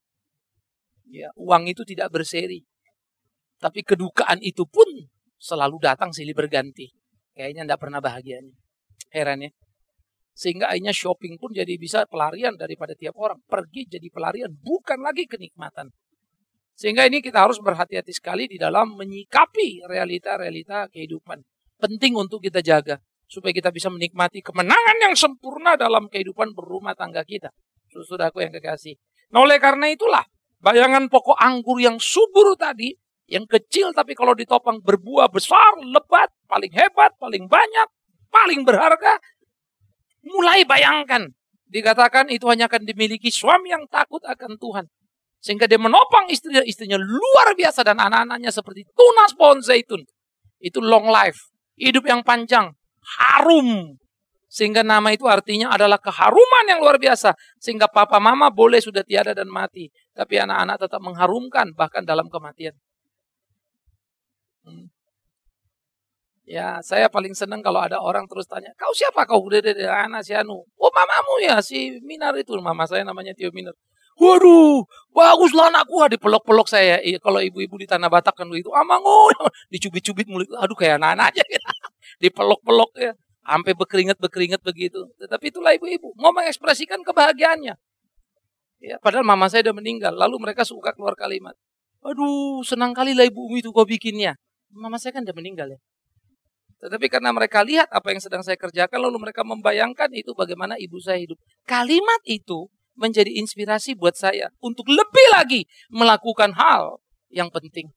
Ya, uang itu tidak berseri. Tapi kedukaan itu pun selalu datang silih berganti. Kayaknya tidak pernah bahagianya. Heran ya. Sehingga akhirnya shopping pun jadi bisa pelarian daripada tiap orang. Pergi jadi pelarian, bukan lagi kenikmatan. Sehingga ini kita harus berhati-hati sekali di dalam menyikapi realita-realita kehidupan. Penting untuk kita jaga. Supaya kita bisa menikmati kemenangan yang sempurna dalam kehidupan berumah tangga kita. Saudaraku yang kekasih. Nah, oleh karena itulah, bayangan pokok anggur yang subur tadi, yang kecil tapi kalau ditopang berbuah besar, lebat, paling hebat, paling banyak, paling berharga. Mulai bayangkan, dikatakan itu hanya akan dimiliki suami yang takut akan Tuhan. Sehingga dia menopang istrinya, istrinya luar biasa dan anak-anaknya seperti tunas pohon zaitun. Itu long life, hidup yang panjang, harum. Sehingga nama itu artinya adalah keharuman yang luar biasa. Sehingga papa mama boleh sudah tiada dan mati. Tapi anak-anak tetap mengharumkan bahkan dalam kematian. Hmm. Ya, saya paling senang kalau ada orang terus tanya, kau siapa kau? Udah ada anak si Anu. Oh, mamamu ya, si Minar itu. Mama saya namanya Tio Minar. Waduh, baguslah anakku. Dipelok-pelok saya. Iya, kalau ibu-ibu di Tanah Batak kan begitu. Amangu, dicubit-cubit mulut. Aduh, kayak anak-anak aja. Dipelok-pelok ya. Sampai berkeringat-berkeringat begitu. Tetapi itulah ibu-ibu. Mau mengekspresikan kebahagiaannya. Ya, padahal mama saya udah meninggal. Lalu mereka suka keluar kalimat. Aduh, senang kali lah ibu itu kau bikinnya. Mama saya kan udah meninggal ya. Tetapi karena mereka lihat apa yang sedang saya kerjakan, lalu mereka membayangkan itu bagaimana ibu saya hidup. Kalimat itu menjadi inspirasi buat saya untuk lebih lagi melakukan hal yang penting.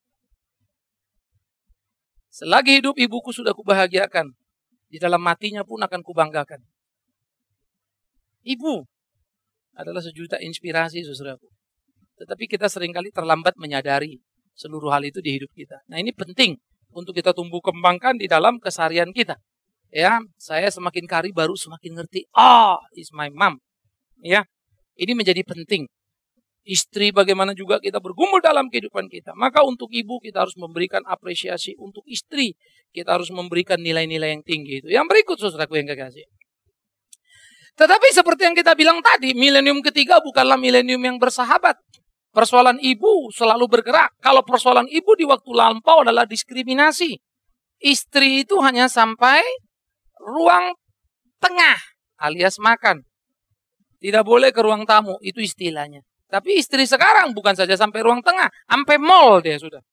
Selagi hidup ibuku sudah kubahagiakan, di dalam matinya pun akan kubanggakan. Ibu adalah sejuta inspirasi, saudaraku. Tetapi kita seringkali terlambat menyadari seluruh hal itu di hidup kita. Nah, ini penting untuk kita tumbuh kembangkan di dalam keseharian kita. Ya, saya semakin kari baru semakin ngerti. Ah, oh, is my mom. Ya, ini menjadi penting. Istri bagaimana juga kita bergumul dalam kehidupan kita. Maka untuk ibu kita harus memberikan apresiasi. Untuk istri kita harus memberikan nilai-nilai yang tinggi itu. Yang berikut, saudaraku yang kekasih. Tetapi seperti yang kita bilang tadi, milenium ketiga bukanlah milenium yang bersahabat. Persoalan ibu selalu bergerak. Kalau persoalan ibu di waktu lampau adalah diskriminasi. Istri itu hanya sampai ruang tengah alias makan. Tidak boleh ke ruang tamu, itu istilahnya. Tapi istri sekarang bukan saja sampai ruang tengah, sampai mall dia sudah.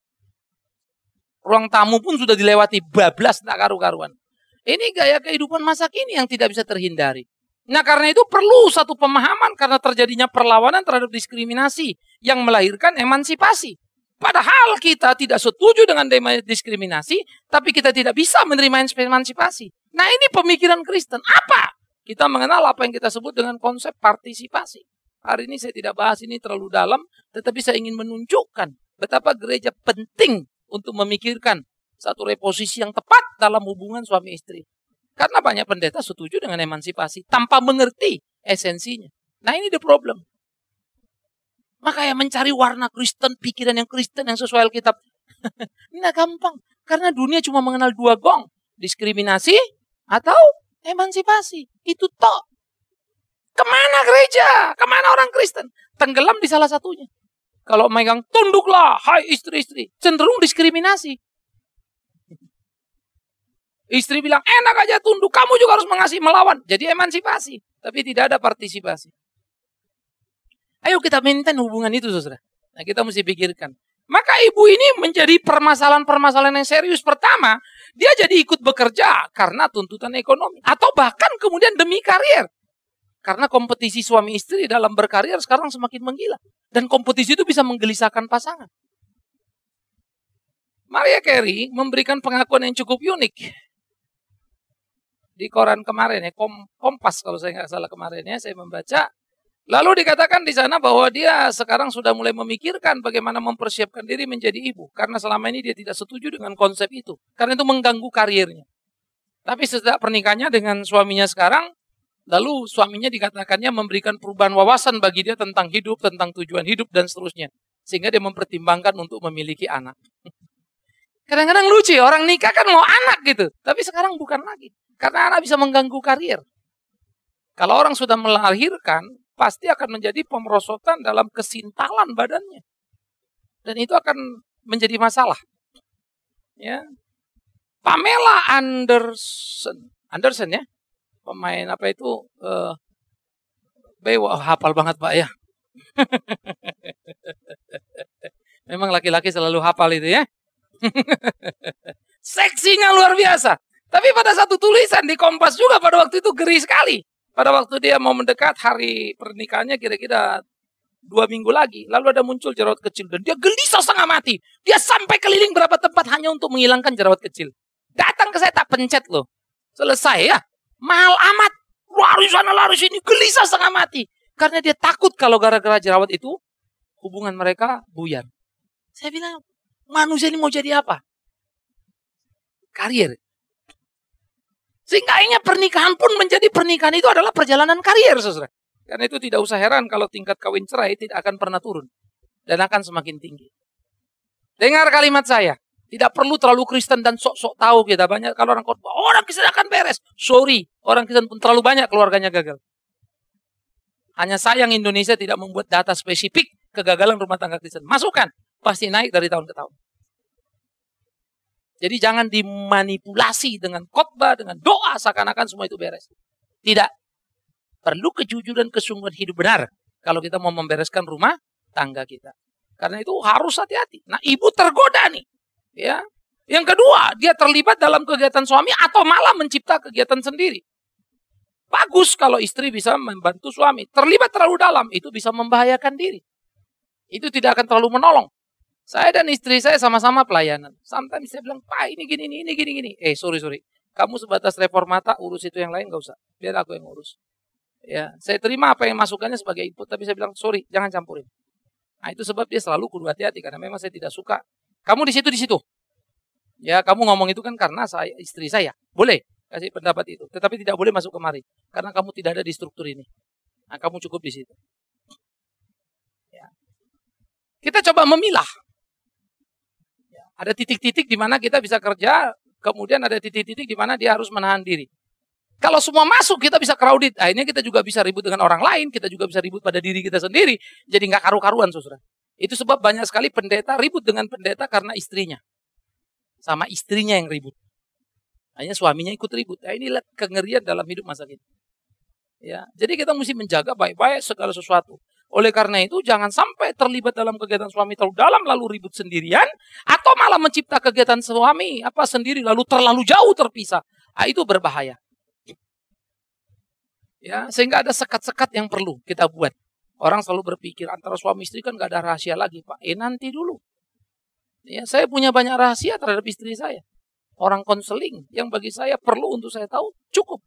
Ruang tamu pun sudah dilewati, bablas tak karu-karuan. Ini gaya kehidupan masa kini yang tidak bisa terhindari. Nah, karena itu perlu satu pemahaman karena terjadinya perlawanan terhadap diskriminasi yang melahirkan emansipasi. Padahal kita tidak setuju dengan diskriminasi, tapi kita tidak bisa menerima emansipasi. Nah, ini pemikiran Kristen. Apa? Kita mengenal apa yang kita sebut dengan konsep partisipasi. Hari ini saya tidak bahas ini terlalu dalam, tetapi saya ingin menunjukkan betapa gereja penting untuk memikirkan satu reposisi yang tepat dalam hubungan suami istri. Karena banyak pendeta setuju dengan emansipasi tanpa mengerti esensinya. Nah, ini the problem. Makanya mencari warna Kristen, pikiran yang Kristen yang sesuai Alkitab. Ini gampang. Karena dunia cuma mengenal dua gong. Diskriminasi atau emansipasi. Itu toh. Kemana gereja? Kemana orang Kristen? Tenggelam di salah satunya. Kalau megang tunduklah, hai istri-istri. Cenderung diskriminasi. Istri bilang, enak aja tunduk. Kamu juga harus mengasihi, melawan. Jadi emansipasi. Tapi tidak ada partisipasi. Ayo kita maintain hubungan itu, saudara. Nah, kita mesti pikirkan. Maka ibu ini menjadi permasalahan-permasalahan yang serius. Pertama, dia jadi ikut bekerja karena tuntutan ekonomi. Atau bahkan kemudian demi karier. Karena kompetisi suami istri dalam berkarier sekarang semakin menggila. Dan kompetisi itu bisa menggelisahkan pasangan. Mariah Carey memberikan pengakuan yang cukup unik. Di koran kemarin ya, Kompas kalau saya nggak salah kemarin ya, saya membaca. Lalu dikatakan di sana bahwa dia sekarang sudah mulai memikirkan bagaimana mempersiapkan diri menjadi ibu. Karena selama ini dia tidak setuju dengan konsep itu. Karena itu mengganggu karirnya. Tapi sejak pernikahannya dengan suaminya sekarang, lalu suaminya dikatakannya memberikan perubahan wawasan bagi dia tentang hidup, tentang tujuan hidup, dan seterusnya. Sehingga dia mempertimbangkan untuk memiliki anak. Kadang-kadang lucu ya, orang nikah kan mau anak gitu. Tapi sekarang bukan lagi. Karena anak bisa mengganggu karir. Kalau orang sudah melahirkan, pasti akan menjadi pemerosotan dalam kesintalan badannya. Dan itu akan menjadi masalah. Ya. Pamela Anderson. Anderson ya. Pemain apa itu? Uh, Bewa, oh, hafal banget Pak ya. Memang laki-laki selalu hafal itu ya. Seksinya luar biasa. Tapi pada satu tulisan di Kompas juga pada waktu itu geri sekali. Pada waktu dia mau mendekat hari pernikahannya kira-kira dua minggu lagi. Lalu ada muncul jerawat kecil. Dan dia gelisah setengah mati. Dia sampai keliling berapa tempat hanya untuk menghilangkan jerawat kecil. Datang ke saya tak pencet loh. Selesai ya. Mahal amat. Lari sana lari sini. Gelisah setengah mati. Karena dia takut kalau gara-gara jerawat itu hubungan mereka buyar. Saya bilang manusia ini mau jadi apa? Karier. Sehingga akhirnya pernikahan pun menjadi pernikahan itu adalah perjalanan karier, saudara. Karena itu tidak usah heran kalau tingkat kawin cerai tidak akan pernah turun. Dan akan semakin tinggi. Dengar kalimat saya. Tidak perlu terlalu Kristen dan sok-sok tahu kita. Banyak kalau orang khotbah, orang Kristen akan beres. Sorry, orang Kristen pun terlalu banyak keluarganya gagal. Hanya sayang Indonesia tidak membuat data spesifik kegagalan rumah tangga Kristen. Masukkan, pasti naik dari tahun ke tahun. Jadi jangan dimanipulasi dengan khotbah, dengan doa, seakan-akan semua itu beres. Tidak. Perlu kejujuran, kesungguhan hidup benar. Kalau kita mau membereskan rumah tangga kita. Karena itu harus hati-hati. Nah, ibu tergoda nih. Ya. Yang kedua, dia terlibat dalam kegiatan suami atau malah mencipta kegiatan sendiri. Bagus kalau istri bisa membantu suami. Terlibat terlalu dalam, itu bisa membahayakan diri. Itu tidak akan terlalu menolong. Saya dan istri saya sama-sama pelayanan. Sometimes saya bilang, Pak ini gini, ini gini, gini. Eh, sorry, sorry. Kamu sebatas reformata, urus itu yang lain, gak usah. Biar aku yang urus. Ya, saya terima apa yang masukannya sebagai input, tapi saya bilang, sorry, jangan campurin. Nah, itu sebab dia selalu kudu hati-hati, karena memang saya tidak suka. Kamu di situ, di situ. Ya, kamu ngomong itu kan karena saya, istri saya. Boleh kasih pendapat itu. Tetapi tidak boleh masuk kemari. Karena kamu tidak ada di struktur ini. Nah, kamu cukup di situ. Ya. Kita coba memilah. Ada titik-titik di mana kita bisa kerja, kemudian ada titik-titik di mana dia harus menahan diri. Kalau semua masuk, kita bisa crowded. Akhirnya kita juga bisa ribut dengan orang lain, kita juga bisa ribut pada diri kita sendiri. Jadi nggak karu-karuan, saudara. Itu sebab banyak sekali pendeta ribut dengan pendeta karena istrinya. Sama istrinya yang ribut. Akhirnya suaminya ikut ribut. Nah, inilah kengerian dalam hidup masa kini. Ya, jadi kita mesti menjaga baik-baik segala sesuatu. Oleh karena itu jangan sampai terlibat dalam kegiatan suami terlalu dalam lalu ribut sendirian atau malah mencipta kegiatan suami apa sendiri lalu terlalu jauh terpisah. Nah, itu berbahaya. Ya, sehingga ada sekat-sekat yang perlu kita buat. Orang selalu berpikir antara suami istri kan gak ada rahasia lagi, Pak. Eh nanti dulu. Ya, saya punya banyak rahasia terhadap istri saya. Orang konseling yang bagi saya perlu untuk saya tahu cukup.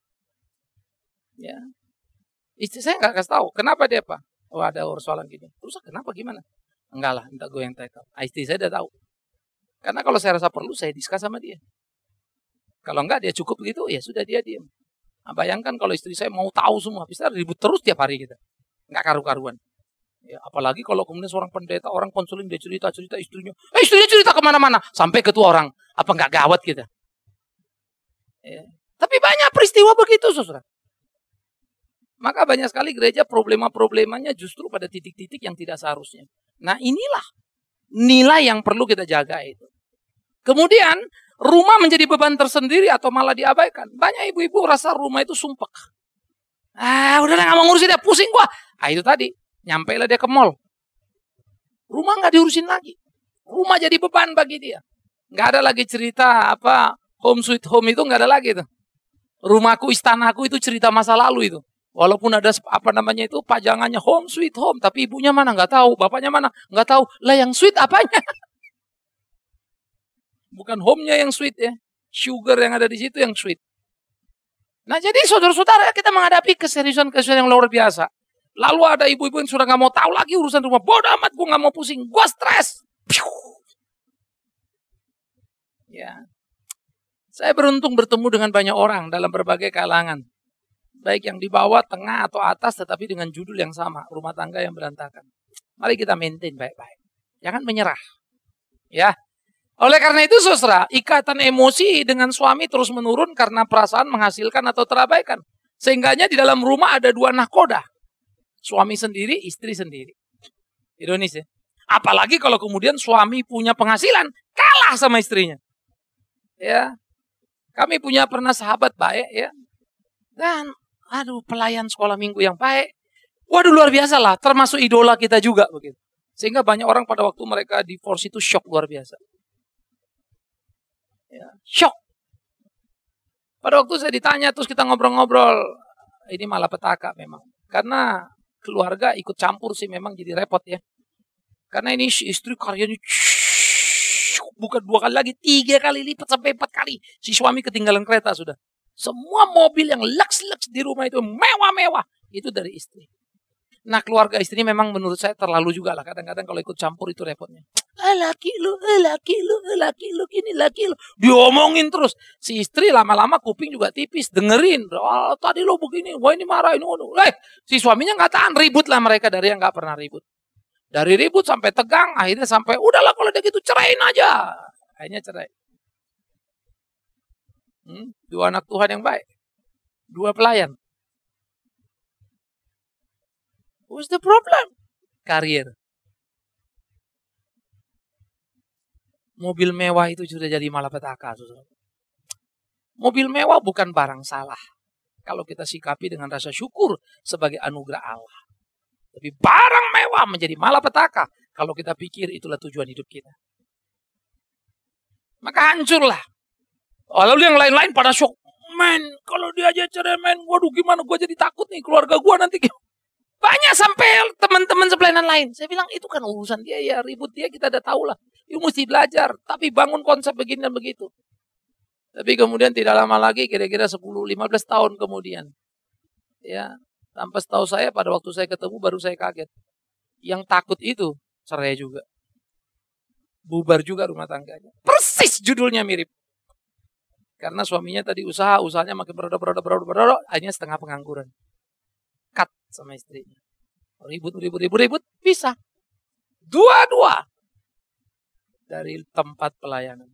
Ya. Istri saya nggak kasih tahu. Kenapa dia, Pak? Oh, ada persoalan gini. Terus kenapa gimana? Enggak lah, minta gue yang tackle. Istri saya udah tahu. Karena kalau saya rasa perlu, saya diskus sama dia. Kalau enggak, dia cukup begitu, ya sudah dia diam. Nah, bayangkan kalau istri saya mau tahu semua, bisa ribut terus tiap hari kita. Enggak karu-karuan. Ya, apalagi kalau kemudian seorang pendeta, orang konseling, dia cerita-cerita istrinya. Eh, istrinya cerita kemana-mana. Sampai ketua orang. Apa enggak gawat kita? Ya. Tapi banyak peristiwa begitu, saudara. Maka banyak sekali gereja problema-problemanya justru pada titik-titik yang tidak seharusnya. Nah inilah nilai yang perlu kita jaga itu. Kemudian rumah menjadi beban tersendiri atau malah diabaikan. Banyak ibu-ibu rasa rumah itu sumpek. Ah udah gak mau ngurusin dia, pusing gua. Ah itu tadi, nyampe lah dia ke mall. Rumah gak diurusin lagi. Rumah jadi beban bagi dia. Gak ada lagi cerita apa home sweet home itu gak ada lagi tuh. Rumahku, istanaku itu cerita masa lalu itu. Walaupun ada apa namanya itu pajangannya home sweet home, tapi ibunya mana nggak tahu, bapaknya mana nggak tahu. Lah yang sweet apanya? Bukan home-nya yang sweet ya, sugar yang ada di situ yang sweet. Nah jadi saudara-saudara kita menghadapi keseriusan-keseriusan yang luar biasa. Lalu ada ibu-ibu yang sudah nggak mau tahu lagi urusan rumah. Bodoh amat, gue nggak mau pusing, gue stres. Ya, saya beruntung bertemu dengan banyak orang dalam berbagai kalangan. Baik yang di bawah, tengah, atau atas, tetapi dengan judul yang sama, rumah tangga yang berantakan. Mari kita maintain baik-baik. Jangan menyerah. Ya. Oleh karena itu, saudara, ikatan emosi dengan suami terus menurun karena perasaan menghasilkan atau terabaikan. Sehingganya di dalam rumah ada dua nahkoda. Suami sendiri, istri sendiri. Ironis ya. Apalagi kalau kemudian suami punya penghasilan, kalah sama istrinya. Ya. Kami punya pernah sahabat baik ya. Dan aduh, pelayan sekolah minggu yang baik. Waduh, luar biasa lah. Termasuk idola kita juga. Begitu. Sehingga banyak orang pada waktu mereka divorce itu shock luar biasa. Ya, shock. Pada waktu saya ditanya, terus kita ngobrol-ngobrol. Ini malah petaka memang. Karena keluarga ikut campur sih memang jadi repot ya. Karena ini istri karyanya bukan dua kali lagi, tiga kali lipat sampai empat kali. Si suami ketinggalan kereta sudah. Semua mobil yang lux-lux di rumah itu mewah-mewah. Itu dari istri. Nah keluarga istri memang menurut saya terlalu juga lah. Kadang-kadang kalau ikut campur itu repotnya. Ah laki lu, ah laki lu, ah laki lu, gini laki lu. Diomongin terus. Si istri lama-lama kuping juga tipis. Dengerin. Oh, tadi lu begini. Wah ini marah. Ini, ini. Eh, si suaminya gak tahan. Ribut lah mereka dari yang gak pernah ribut. Dari ribut sampai tegang. Akhirnya sampai udahlah kalau dia gitu ceraiin aja. Akhirnya cerai. Hmm, dua anak Tuhan yang baik. Dua pelayan. What's the problem? Karir. Mobil mewah itu sudah jadi malapetaka. Mobil mewah bukan barang salah. Kalau kita sikapi dengan rasa syukur sebagai anugerah Allah. Tapi barang mewah menjadi malapetaka. Kalau kita pikir itulah tujuan hidup kita. Maka hancurlah. Lalu yang lain-lain pada shock. Men, kalau dia aja cerai men, waduh gimana, gue jadi takut nih keluarga gue nanti. Banyak sampai teman-teman sebelahan lain. Saya bilang itu kan urusan dia ya, ribut dia kita udah tahu lah. You mesti belajar, tapi bangun konsep begini dan begitu. Tapi kemudian tidak lama lagi, kira-kira sepuluh sampai lima belas tahun kemudian. Ya, tanpa setahu saya pada waktu saya ketemu baru saya kaget. Yang takut itu cerai juga. Bubar juga rumah tangganya. Persis judulnya mirip. Karena suaminya tadi usaha, usahanya makin berodok-berodok, berodok-berodok, akhirnya setengah pengangguran. Cut sama istrinya. Ribut, ribut, ribut, ribut, bisa. Dua-dua. Dari tempat pelayanan.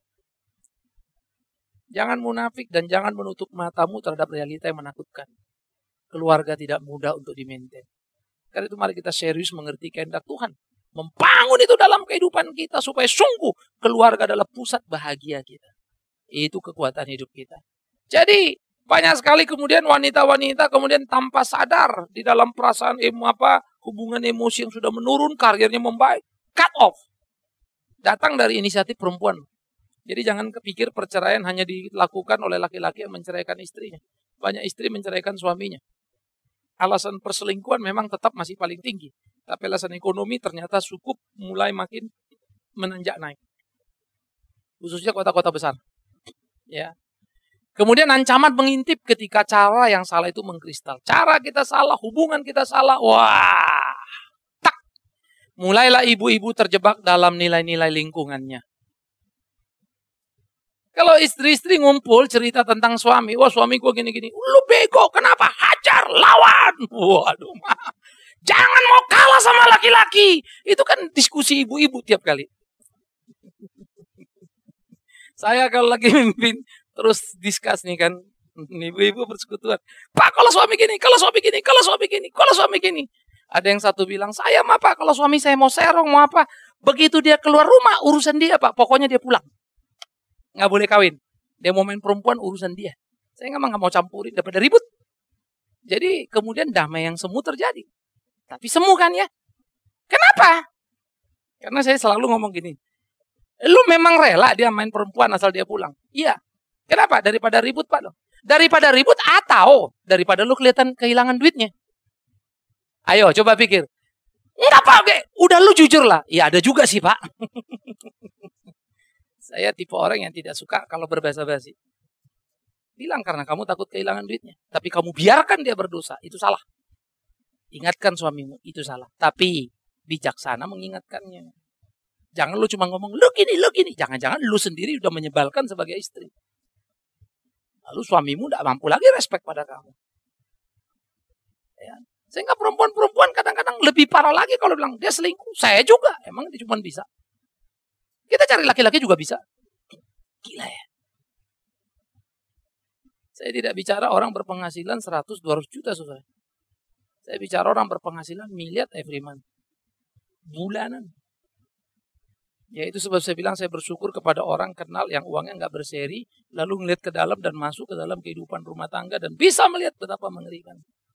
Jangan munafik dan jangan menutup matamu terhadap realita yang menakutkan. Keluarga tidak mudah untuk di-maintain. Karena itu mari kita serius mengerti kehendak Tuhan. Membangun itu dalam kehidupan kita supaya sungguh keluarga adalah pusat bahagia kita. Itu kekuatan hidup kita. Jadi banyak sekali kemudian wanita-wanita kemudian tanpa sadar di dalam perasaan emo apa hubungan emosi yang sudah menurun, karirnya membaik, cut off. Datang dari inisiatif perempuan. Jadi jangan kepikir perceraian hanya dilakukan oleh laki-laki yang menceraikan istrinya. Banyak istri menceraikan suaminya. Alasan perselingkuhan memang tetap masih paling tinggi. Tapi alasan ekonomi ternyata cukup mulai makin menanjak naik. Khususnya kota-kota besar. Ya. Kemudian ancaman mengintip ketika cara yang salah itu mengkristal. Cara kita salah, hubungan kita salah. Wah. Tak. Mulailah ibu-ibu terjebak dalam nilai-nilai lingkungannya. Kalau istri-istri ngumpul cerita tentang suami. Wah suami gue gini-gini. Lu bego, kenapa? Hajar, lawan. Waduh. Jangan mau kalah sama laki-laki. Itu kan diskusi ibu-ibu tiap kali. Saya kalau lagi mimpin terus discuss nih kan, Ibu-ibu persekutuan. Pak, kalau suami gini, kalau suami gini, kalau suami gini, kalau suami gini. Ada yang satu bilang, saya mah Pak, kalau suami saya mau serong, mau apa. Begitu dia keluar rumah, urusan dia Pak. Pokoknya dia pulang. Nggak boleh kawin. Dia mau main perempuan, urusan dia. Saya nggak mau campurin, daripada ribut. Jadi kemudian damai yang semu terjadi. Tapi semu kan ya. Kenapa? Karena saya selalu ngomong gini. Lu memang rela dia main perempuan asal dia pulang? Iya. Kenapa? Daripada ribut Pak loh. Daripada ribut atau daripada lu kelihatan kehilangan duitnya. Ayo coba pikir. Enggak Pak, udah lu jujur lah. Ya ada juga sih Pak. Saya tipe orang yang tidak suka kalau berbasa-basi. Bilang karena kamu takut kehilangan duitnya. Tapi kamu biarkan dia berdosa. Itu salah. Ingatkan suamimu. Itu salah. Tapi bijaksana mengingatkannya. Jangan lu cuma ngomong, lu gini, lu gini. Jangan-jangan lu sendiri udah menyebalkan sebagai istri. Lalu suamimu tidak mampu lagi respect pada kamu. Ya. Sehingga perempuan-perempuan kadang-kadang lebih parah lagi kalau bilang, dia selingkuh. Saya juga. Emang dia cuma bisa. Kita cari laki-laki juga bisa. Gila ya. Saya tidak bicara orang berpenghasilan seratus dua ratus juta, saudara. Saya bicara orang berpenghasilan miliar every month. Bulanan. Ya itu sebab saya bilang saya bersyukur kepada orang kenal yang uangnya nggak berseri, lalu ngelihat ke dalam dan masuk ke dalam kehidupan rumah tangga dan bisa melihat betapa mengerikan.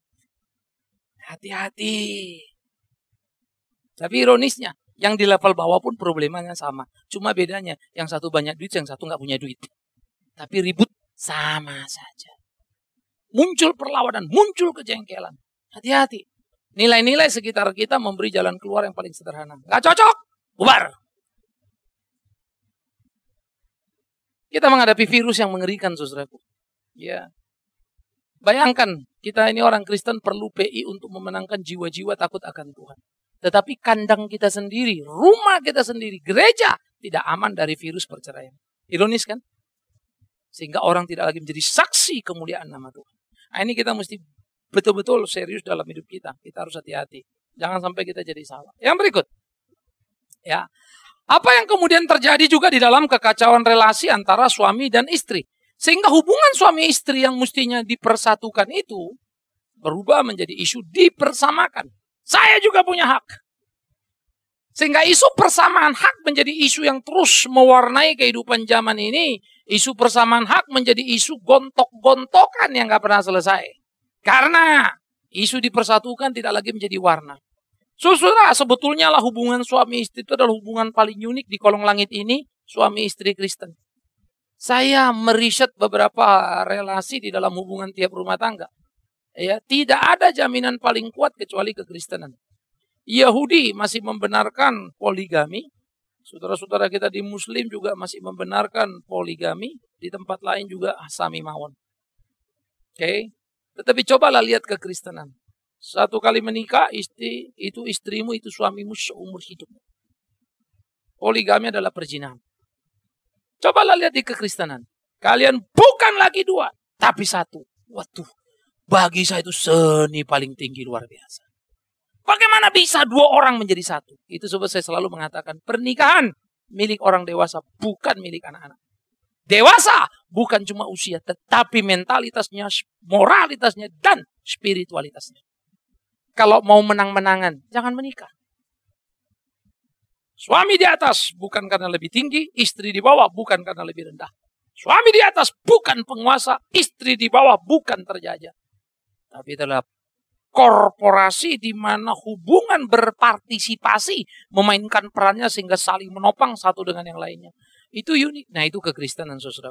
Hati-hati. Tapi ironisnya, yang di level bawah pun problemanya sama. Cuma bedanya, yang satu banyak duit, yang satu nggak punya duit. Tapi ribut sama saja. Muncul perlawanan, muncul kejengkelan. Hati-hati. Nilai-nilai sekitar kita memberi jalan keluar yang paling sederhana. Nggak cocok, bubar. Kita menghadapi virus yang mengerikan, saudaraku. Ya. Bayangkan, kita ini orang Kristen perlu P I untuk memenangkan jiwa-jiwa takut akan Tuhan. Tetapi kandang kita sendiri, rumah kita sendiri, gereja tidak aman dari virus perceraian. Ironis kan? Sehingga orang tidak lagi menjadi saksi kemuliaan nama Tuhan. Nah, ini kita mesti betul-betul serius dalam hidup kita. Kita harus hati-hati. Jangan sampai kita jadi salah. Yang berikut. Ya. Apa yang kemudian terjadi juga di dalam kekacauan relasi antara suami dan istri. Sehingga hubungan suami istri yang mestinya dipersatukan itu berubah menjadi isu dipersamakan. Saya juga punya hak. Sehingga isu persamaan hak menjadi isu yang terus mewarnai kehidupan zaman ini. Isu persamaan hak menjadi isu gontok-gontokan yang gak pernah selesai. Karena isu dipersatukan tidak lagi menjadi warna. Saudara, sebetulnya lah hubungan suami istri itu adalah hubungan paling unik di kolong langit ini, suami istri Kristen. Saya meriset beberapa relasi di dalam hubungan tiap rumah tangga. Ya, tidak ada jaminan paling kuat kecuali kekristenan. Yahudi masih membenarkan poligami. Saudara-saudara kita di Muslim juga masih membenarkan poligami. Di tempat lain juga sami mawon. Oke, okay? Tetapi cobalah lihat kekristenan. Satu kali menikah, istri itu istrimu, itu suamimu seumur hidup. Poligami adalah perzinahan. Cobalah lihat di kekristenan. Kalian bukan lagi dua, tapi satu. Waduh, bagi saya itu seni paling tinggi luar biasa. Bagaimana bisa dua orang menjadi satu? Itu sebab saya selalu mengatakan, pernikahan milik orang dewasa, bukan milik anak-anak. Dewasa bukan cuma usia, tetapi mentalitasnya, moralitasnya, dan spiritualitasnya. Kalau mau menang-menangan, jangan menikah. Suami di atas bukan karena lebih tinggi, istri di bawah bukan karena lebih rendah. Suami di atas bukan penguasa, istri di bawah bukan terjajah. Tapi adalah korporasi di mana hubungan berpartisipasi, memainkan perannya sehingga saling menopang satu dengan yang lainnya. Itu unik. Nah, itu kekristenan, saudara.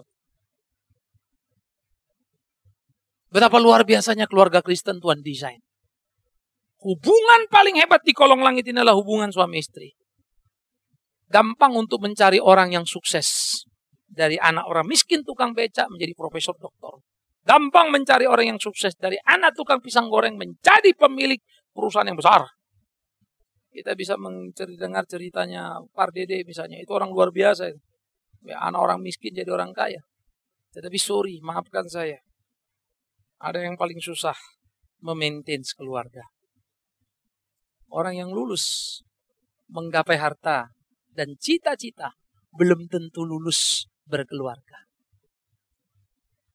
Betapa luar biasanya keluarga Kristen Tuhan desain. Hubungan paling hebat di kolong langit ini adalah hubungan suami istri. Gampang untuk mencari orang yang sukses. Dari anak orang miskin tukang becak menjadi profesor doktor. Gampang mencari orang yang sukses. Dari anak tukang pisang goreng menjadi pemilik perusahaan yang besar. Kita bisa mendengar ceritanya Pardede misalnya. Itu orang luar biasa. Ya, anak orang miskin jadi orang kaya. Tetapi sorry, maafkan saya. Ada yang paling susah memaintain keluarga. Orang yang lulus menggapai harta dan cita-cita belum tentu lulus berkeluarga.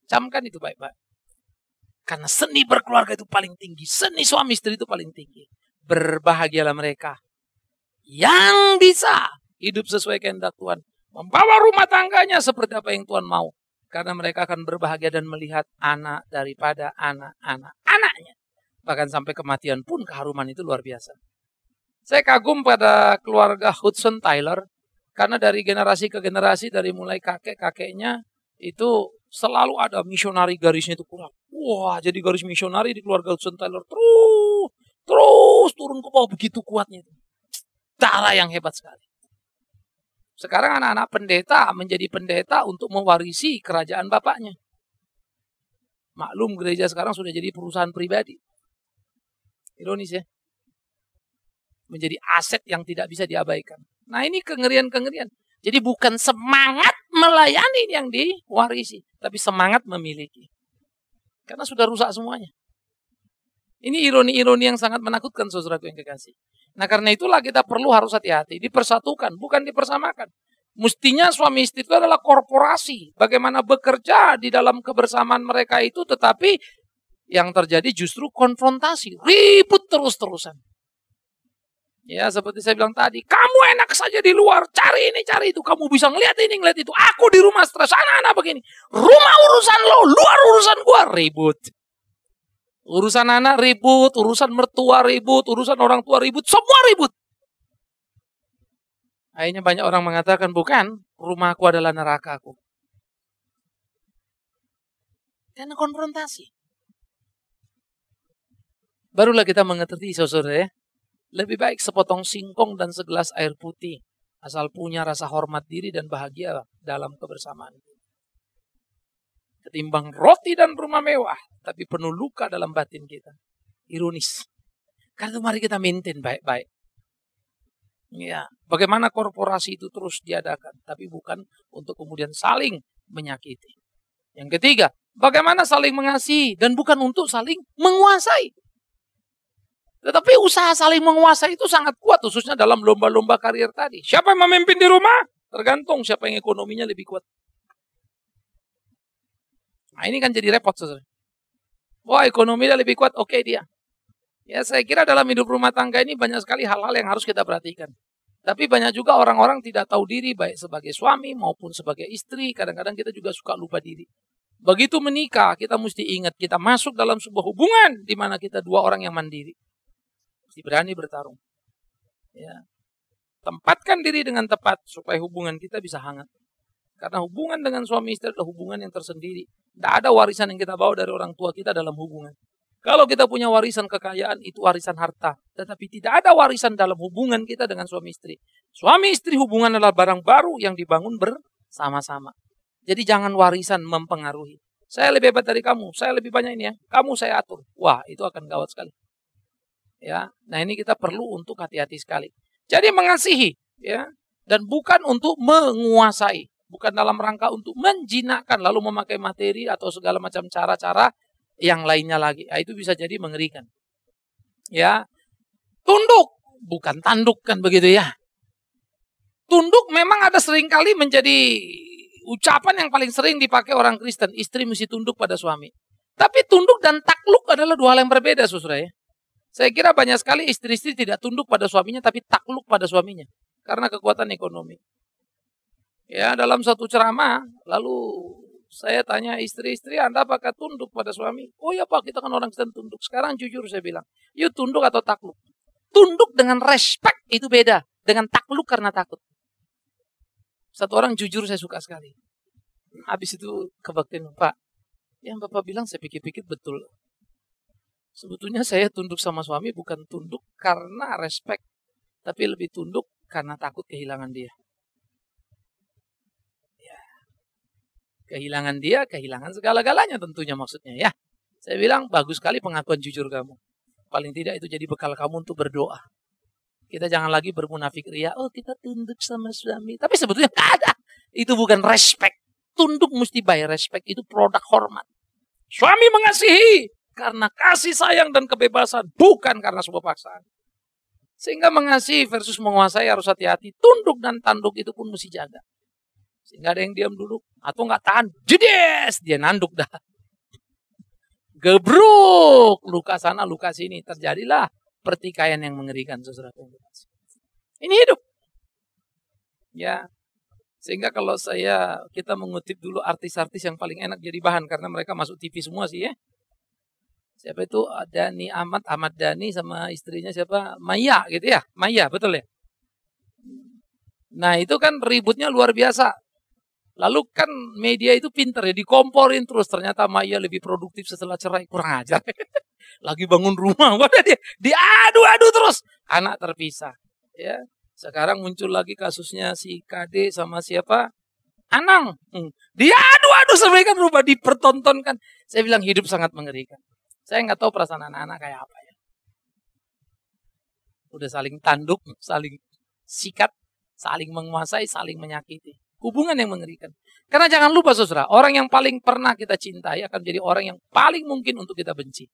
Camkan itu baik-baik. Karena seni berkeluarga itu paling tinggi. Seni suami istri itu paling tinggi. Berbahagialah mereka yang bisa hidup sesuai kehendak Tuhan. Membawa rumah tangganya seperti apa yang Tuhan mau. Karena mereka akan berbahagia dan melihat anak daripada anak-anak anaknya. Bahkan sampai kematian pun keharuman itu luar biasa. Saya kagum pada keluarga Hudson Taylor. Karena dari generasi ke generasi, dari mulai kakek-kakeknya, itu selalu ada misionari garisnya itu kurang. Wah, jadi garis misionari di keluarga Hudson Taylor terus, terus turun ke bawah begitu kuatnya itu. Cara yang hebat sekali. Sekarang anak-anak pendeta menjadi pendeta untuk mewarisi kerajaan bapaknya. Maklum gereja sekarang sudah jadi perusahaan pribadi. Ironis ya. Menjadi aset yang tidak bisa diabaikan. Nah ini kengerian-kengerian. Jadi bukan semangat melayani yang diwarisi, tapi semangat memiliki. Karena sudah rusak semuanya. Ini ironi-ironi yang sangat menakutkan saudaraku yang kekasih. Nah karena itulah kita perlu harus hati-hati. Dipersatukan, bukan dipersamakan. Mestinya suami istri itu adalah korporasi. Bagaimana bekerja di dalam kebersamaan mereka itu, tetapi yang terjadi justru konfrontasi. Ribut terus-terusan. Ya seperti saya bilang tadi, kamu enak saja di luar, cari ini, cari itu. Kamu bisa ngeliat ini, ngeliat itu. Aku di rumah stres, anak-anak begini. Rumah urusan lo, luar urusan gua, ribut. Urusan anak ribut, urusan mertua ribut, urusan orang tua ribut, semua ribut. Akhirnya banyak orang mengatakan, bukan, rumahku adalah nerakaku. Karena konfrontasi. Barulah kita mengerti, saudara ya. Lebih baik sepotong singkong dan segelas air putih. Asal punya rasa hormat diri dan bahagia dalam kebersamaan. Ketimbang roti dan rumah mewah, tapi penuh luka dalam batin kita. Ironis. Karena itu mari kita maintain baik-baik. Ya, bagaimana korporasi itu terus diadakan, tapi bukan untuk kemudian saling menyakiti. Yang ketiga, bagaimana saling mengasihi dan bukan untuk saling menguasai. Tetapi usaha saling menguasai itu sangat kuat, khususnya dalam lomba-lomba karir tadi. Siapa yang memimpin di rumah? Tergantung siapa yang ekonominya lebih kuat. Nah ini kan jadi repot, saudara. Wah ekonominya lebih kuat, oke okay, dia. Ya saya kira dalam hidup rumah tangga ini banyak sekali hal-hal yang harus kita perhatikan. Tapi banyak juga orang-orang tidak tahu diri, baik sebagai suami maupun sebagai istri. Kadang-kadang kita juga suka lupa diri. Begitu menikah, kita mesti ingat kita masuk dalam sebuah hubungan di mana kita dua orang yang mandiri. Berani bertarung. Ya. Tempatkan diri dengan tepat supaya hubungan kita bisa hangat. Karena hubungan dengan suami istri adalah hubungan yang tersendiri. Tidak ada warisan yang kita bawa dari orang tua kita dalam hubungan. Kalau kita punya warisan kekayaan, itu warisan harta. Tetapi tidak ada warisan dalam hubungan kita dengan suami istri. Suami istri hubungan adalah barang baru yang dibangun bersama-sama. Jadi jangan warisan mempengaruhi. Saya lebih hebat dari kamu, saya lebih banyak ini ya. Kamu saya atur. Wah, itu akan gawat sekali. Ya, nah ini kita perlu untuk hati-hati sekali. Jadi mengasihi, ya, dan bukan untuk menguasai, bukan dalam rangka untuk menjinakkan, lalu memakai materi atau segala macam cara-cara yang lainnya lagi. Nah, itu bisa jadi mengerikan. Ya, tunduk, bukan tanduk kan begitu ya. Tunduk memang ada seringkali menjadi ucapan yang paling sering dipakai orang Kristen. Istri mesti tunduk pada suami. Tapi tunduk dan takluk adalah dua hal yang berbeda, saudara ya. Saya kira banyak sekali istri-istri tidak tunduk pada suaminya, tapi takluk pada suaminya. Karena kekuatan ekonomi. Ya, dalam satu ceramah, lalu saya tanya istri-istri, Anda apakah tunduk pada suami? Oh ya Pak, kita kan orang Kristen tunduk. Sekarang jujur saya bilang, yuk tunduk atau takluk? Tunduk dengan respect itu beda. Dengan takluk karena takut. Satu orang jujur saya suka sekali. Habis itu kebaktian, Pak, yang Bapak bilang saya pikir-pikir betul. Sebetulnya saya tunduk sama suami bukan tunduk karena respect, tapi lebih tunduk karena takut kehilangan dia. Ya. Kehilangan dia, kehilangan segala-galanya tentunya maksudnya ya. Saya bilang bagus sekali pengakuan jujur kamu. Paling tidak itu jadi bekal kamu untuk berdoa. Kita jangan lagi bermunafik ria, oh kita tunduk sama suami. Tapi sebetulnya tidak ada. Itu bukan respect. Tunduk mesti by respect, itu produk hormat. Suami mengasihi karena kasih sayang dan kebebasan, bukan karena sebuah paksaan. Sehingga mengasihi versus menguasai harus hati-hati. Tunduk dan tanduk itu pun mesti jaga. Sehingga ada yang diam dulu, Atau nggak tahan, jedes, dia nanduk dah. Gebruk, luka sana, luka sini. Terjadilah pertikaian yang mengerikan, saudaraku. Ini hidup. Ya, sehingga kalau saya, kita mengutip dulu artis-artis yang paling enak jadi bahan. Karena mereka masuk T V semua sih ya. Siapa itu? Dhani Ahmad, Ahmad Dhani sama istrinya siapa? Maya gitu ya. Maya, betul ya? Nah itu kan ributnya luar biasa. Lalu kan media itu pinter ya, dikomporin terus. Ternyata Maya lebih produktif setelah cerai. Kurang ajar. Lagi bangun rumah, wadah dia diadu-adu terus. Anak terpisah. Ya, sekarang muncul lagi kasusnya si K D sama siapa? Anang. Hmm. Diadu-adu sebaikan rumah, dipertontonkan. Saya bilang hidup sangat mengerikan. Saya nggak tahu perasaan anak-anak kayak apa ya. Udah saling tanduk, saling sikat, saling menguasai, saling menyakiti. Hubungan yang mengerikan. Karena jangan lupa saudara, orang yang paling pernah kita cintai akan jadi orang yang paling mungkin untuk kita benci.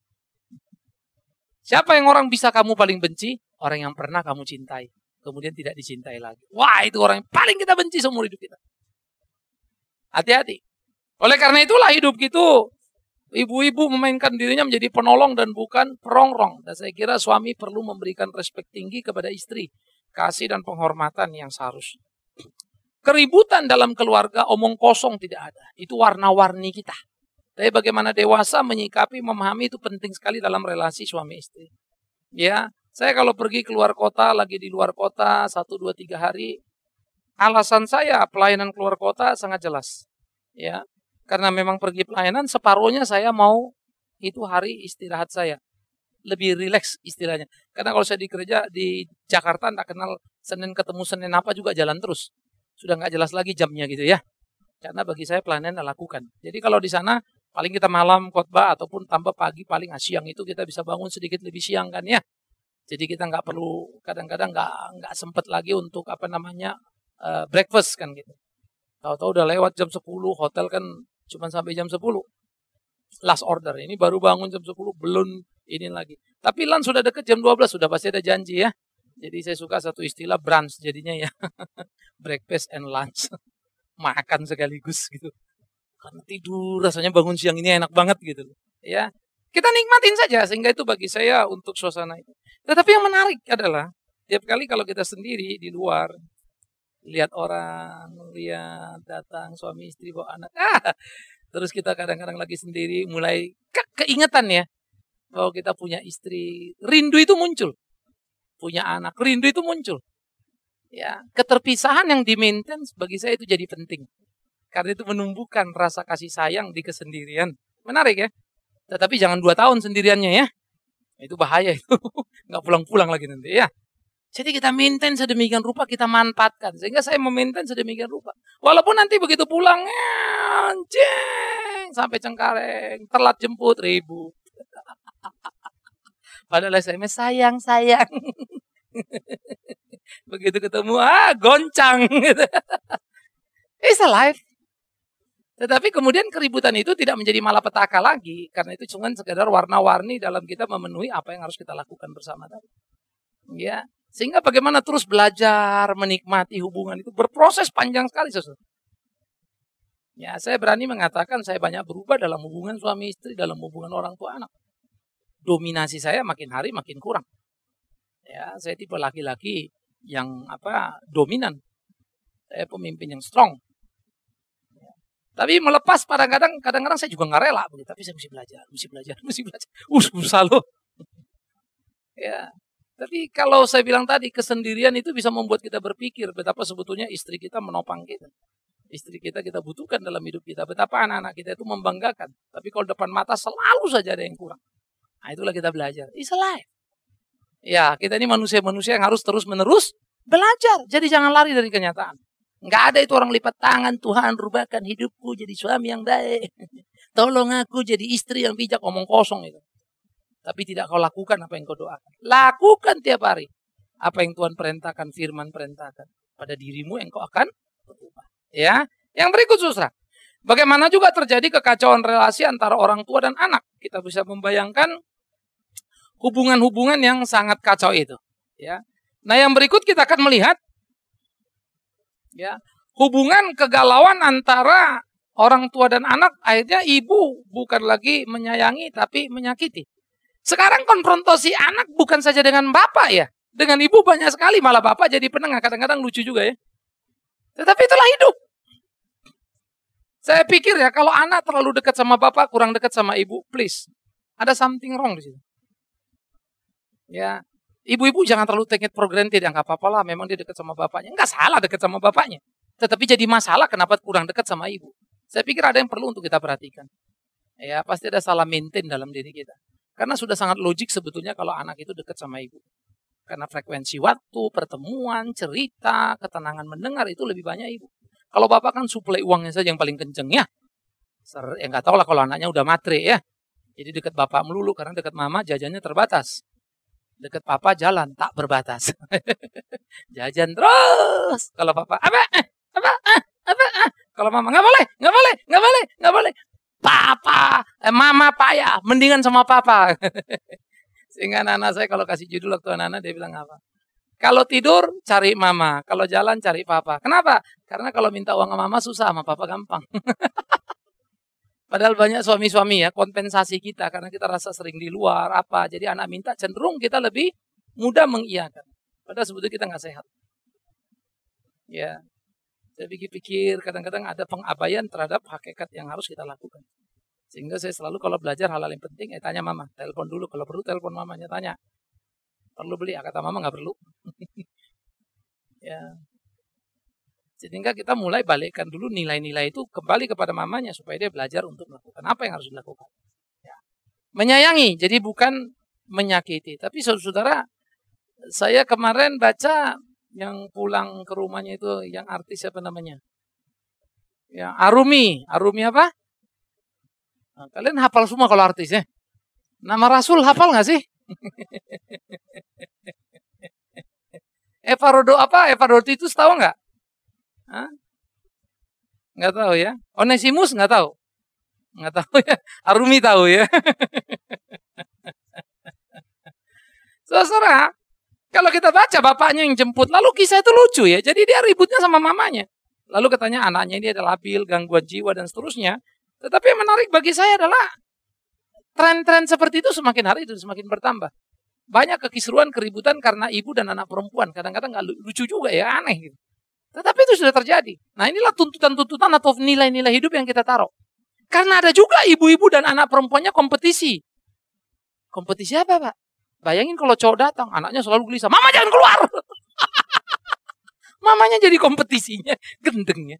Siapa yang orang bisa kamu paling benci? Orang yang pernah kamu cintai. Kemudian tidak dicintai lagi. Wah, itu orang yang paling kita benci seumur hidup kita. Hati-hati. Oleh karena itulah hidup gitu. Ibu-ibu memainkan dirinya menjadi penolong dan bukan perongrong. Dan saya kira suami perlu memberikan respek tinggi kepada istri. Kasih dan penghormatan yang seharusnya. Keributan dalam keluarga omong kosong tidak ada. Itu warna-warni kita. Tapi bagaimana dewasa menyikapi, memahami itu penting sekali dalam relasi suami istri. Ya, saya kalau pergi keluar kota, lagi di luar kota, satu, dua, tiga hari, alasan saya pelayanan keluar kota sangat jelas. Ya, karena memang pergi pelayanan, separuhnya saya mau itu hari istirahat saya. Lebih rileks istilahnya. Karena kalau saya di gereja di Jakarta, tak kenal Senin ketemu Senin apa juga jalan terus. Sudah nggak jelas lagi jamnya gitu ya. Karena bagi saya pelayanan lakukan. Jadi kalau di sana paling kita malam khotbah ataupun tambah pagi paling siang itu kita bisa bangun sedikit lebih siang kan ya. Jadi kita nggak perlu kadang-kadang nggak nggak sempet lagi untuk apa namanya uh, breakfast kan gitu. Tahu-tahu udah lewat jam sepuluh, hotel kan cuma sampai jam sepuluh. Last order ini baru bangun jam sepuluh belum ini lagi. Tapi lunch sudah deket jam dua belas sudah pasti ada janji ya. Jadi saya suka satu istilah brunch jadinya ya. Breakfast and lunch. Makan sekaligus gitu. Karena tidur rasanya bangun siang ini enak banget gitu. Ya, kita nikmatin saja sehingga itu bagi saya untuk suasana itu. Tetapi yang menarik adalah tiap kali kalau kita sendiri di luar lihat orang, lihat datang suami istri bawa anak. Ah, terus kita kadang-kadang lagi sendiri mulai ke keingetan ya bahwa kita punya istri, rindu itu muncul. Punya anak, rindu itu muncul. Ya, keterpisahan yang di-maintain bagi saya itu jadi penting. Karena itu menumbuhkan rasa kasih sayang di kesendirian. Menarik ya. Tetapi jangan dua tahun sendiriannya ya. Itu bahaya itu. Nggak pulang-pulang lagi nanti ya. Jadi kita maintain sedemikian rupa, kita manfaatkan. Sehingga saya memaintain sedemikian rupa. Walaupun nanti begitu pulang, anjing, sampai Cengkareng, telat jemput, ribut. Padahal S M S sayang, sayang. Begitu ketemu, ah goncang. It's a life. Tetapi kemudian keributan itu tidak menjadi malapetaka lagi. Karena itu cuma sekedar warna-warni dalam kita memenuhi apa yang harus kita lakukan bersama tadi. Ya, sehingga bagaimana terus belajar menikmati hubungan itu berproses panjang sekali sesuatu. Ya, saya berani mengatakan saya banyak berubah dalam hubungan suami istri, dalam hubungan orang tua anak. Dominasi saya makin hari makin kurang. Ya, saya tipe laki-laki yang apa dominan. Saya pemimpin yang strong. Ya. Tapi melepas kadang-kadang, kadang-kadang saya juga nggak rela. Tapi saya mesti belajar, mesti belajar, mesti belajar. Uh, susah loh. Ya. Tapi kalau saya bilang tadi kesendirian itu bisa membuat kita berpikir betapa sebetulnya istri kita menopang kita. Istri kita kita butuhkan dalam hidup kita. Betapa anak-anak kita itu membanggakan. Tapi kalau depan mata selalu saja ada yang kurang. Nah, itulah kita belajar. It's a life. Ya, kita ini manusia-manusia yang harus terus-menerus belajar. Jadi jangan lari dari kenyataan. Nggak ada itu orang lipat tangan. Tuhan, rubahkan hidupku jadi suami yang baik. Tolong aku jadi istri yang bijak. Omong kosong itu. Tapi tidak kau lakukan apa yang kau doakan. Lakukan tiap hari. Apa yang Tuhan perintahkan, firman perintahkan. Pada dirimu yang kau akan berubah. Ya, yang berikut saudara. Bagaimana juga terjadi kekacauan relasi antara orang tua dan anak. Kita bisa membayangkan hubungan-hubungan yang sangat kacau itu, ya. Nah, yang berikut kita akan melihat ya, hubungan kegalauan antara orang tua dan anak, akhirnya ibu bukan lagi menyayangi tapi menyakiti. Sekarang konfrontasi anak bukan saja dengan bapak ya. Dengan ibu banyak sekali, malah bapak jadi penengah. Kadang-kadang lucu juga ya. Tetapi itulah hidup. Saya pikir ya, kalau anak terlalu dekat sama bapak, kurang dekat sama ibu, please. Ada something wrong di situ. Ya, ibu-ibu jangan terlalu take it for granted. Ya, nggak apa-apa lah, memang dia dekat sama bapaknya. Nggak salah dekat sama bapaknya. Tetapi jadi masalah kenapa kurang dekat sama ibu. Saya pikir ada yang perlu untuk kita perhatikan. Ya, pasti ada salah maintain dalam diri kita. Karena sudah sangat logik sebetulnya kalau anak itu dekat sama ibu. Karena frekuensi waktu, pertemuan, cerita, ketenangan mendengar itu lebih banyak ibu. Kalau bapak kan suplai uangnya saja yang paling kenceng ya. Ya nggak tahu lah kalau anaknya udah matre ya. Jadi dekat bapak melulu karena dekat mama jajannya terbatas. Dekat papa jalan tak berbatas. Jajan terus. Kalau papa apa? Apa? Apa? Kalau mama nggak boleh, nggak boleh, nggak boleh, nggak boleh. Papa, eh, mama payah, mendingan sama papa. Sehingga anak-anak saya kalau kasih judul waktu anak-anak dia bilang apa? Kalau tidur cari mama, kalau jalan cari papa. Kenapa? Karena kalau minta uang sama mama susah, sama papa gampang. Padahal banyak suami-suami ya kompensasi kita karena kita rasa sering di luar apa. Jadi anak minta cenderung kita lebih mudah mengiyakan. Padahal sebetulnya kita nggak sehat. Ya. Saya pikir-pikir kadang-kadang ada pengabaian terhadap hakikat yang harus kita lakukan. Sehingga saya selalu kalau belajar hal-hal yang penting, eh tanya mama, telepon dulu. Kalau perlu telepon mamanya, tanya. Perlu beli, kata mama nggak perlu. Ya. Sehingga kita mulai balikkan dulu nilai-nilai itu kembali kepada mamanya supaya dia belajar untuk melakukan apa yang harus dilakukan. Ya. Menyayangi, jadi bukan menyakiti. Tapi saudara-saudara, saya kemarin baca yang pulang ke rumahnya itu yang artis siapa namanya? Ya, Arumi. Arumi apa? Nah, kalian hafal semua kalau artis ya? Nama Rasul hafal nggak sih? Eva Rodo apa? Eva Roditus tahu nggak? Hah? Nggak tahu ya? Onesimus nggak tahu? Nggak tahu ya? Arumi tahu ya? Saudara, kalau kita baca bapaknya yang jemput, lalu kisah itu lucu ya. Jadi dia ributnya sama mamanya. Lalu katanya anaknya ini adalah labil, gangguan jiwa dan seterusnya. Tetapi yang menarik bagi saya adalah tren-tren seperti itu semakin hari itu semakin bertambah. Banyak kekisruan, keributan karena ibu dan anak perempuan. Kadang-kadang nggak lucu juga ya, aneh gitu. Tetapi itu sudah terjadi. Nah inilah tuntutan-tuntutan atau nilai-nilai hidup yang kita taruh. Karena ada juga ibu-ibu dan anak perempuannya kompetisi. Kompetisi apa Pak? Bayangin kalau cowok datang, anaknya selalu gelisah. Mama jangan keluar. Mamanya jadi kompetisinya, gendengnya.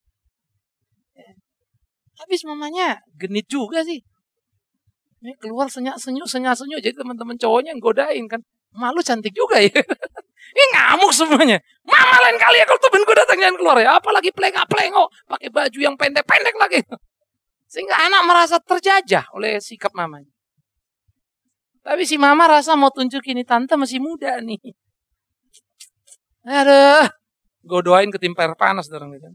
Habis mamanya genit juga sih. Ini keluar senyak-senyuk, senyak-senyuk. Jadi teman-teman cowoknya yang godain kan. Malu cantik juga ya. Ini ngamuk semuanya. Mama lain kali ya kalau temen gue datang jangan keluar ya. Apalagi pelengak-pelengok. Pakai baju yang pendek-pendek lagi. Sehingga anak merasa terjajah oleh sikap mamanya. Tapi si mama rasa mau tunjukin ini tante masih muda nih. Aduh. Gue doain ketimpa air panas. Gitu.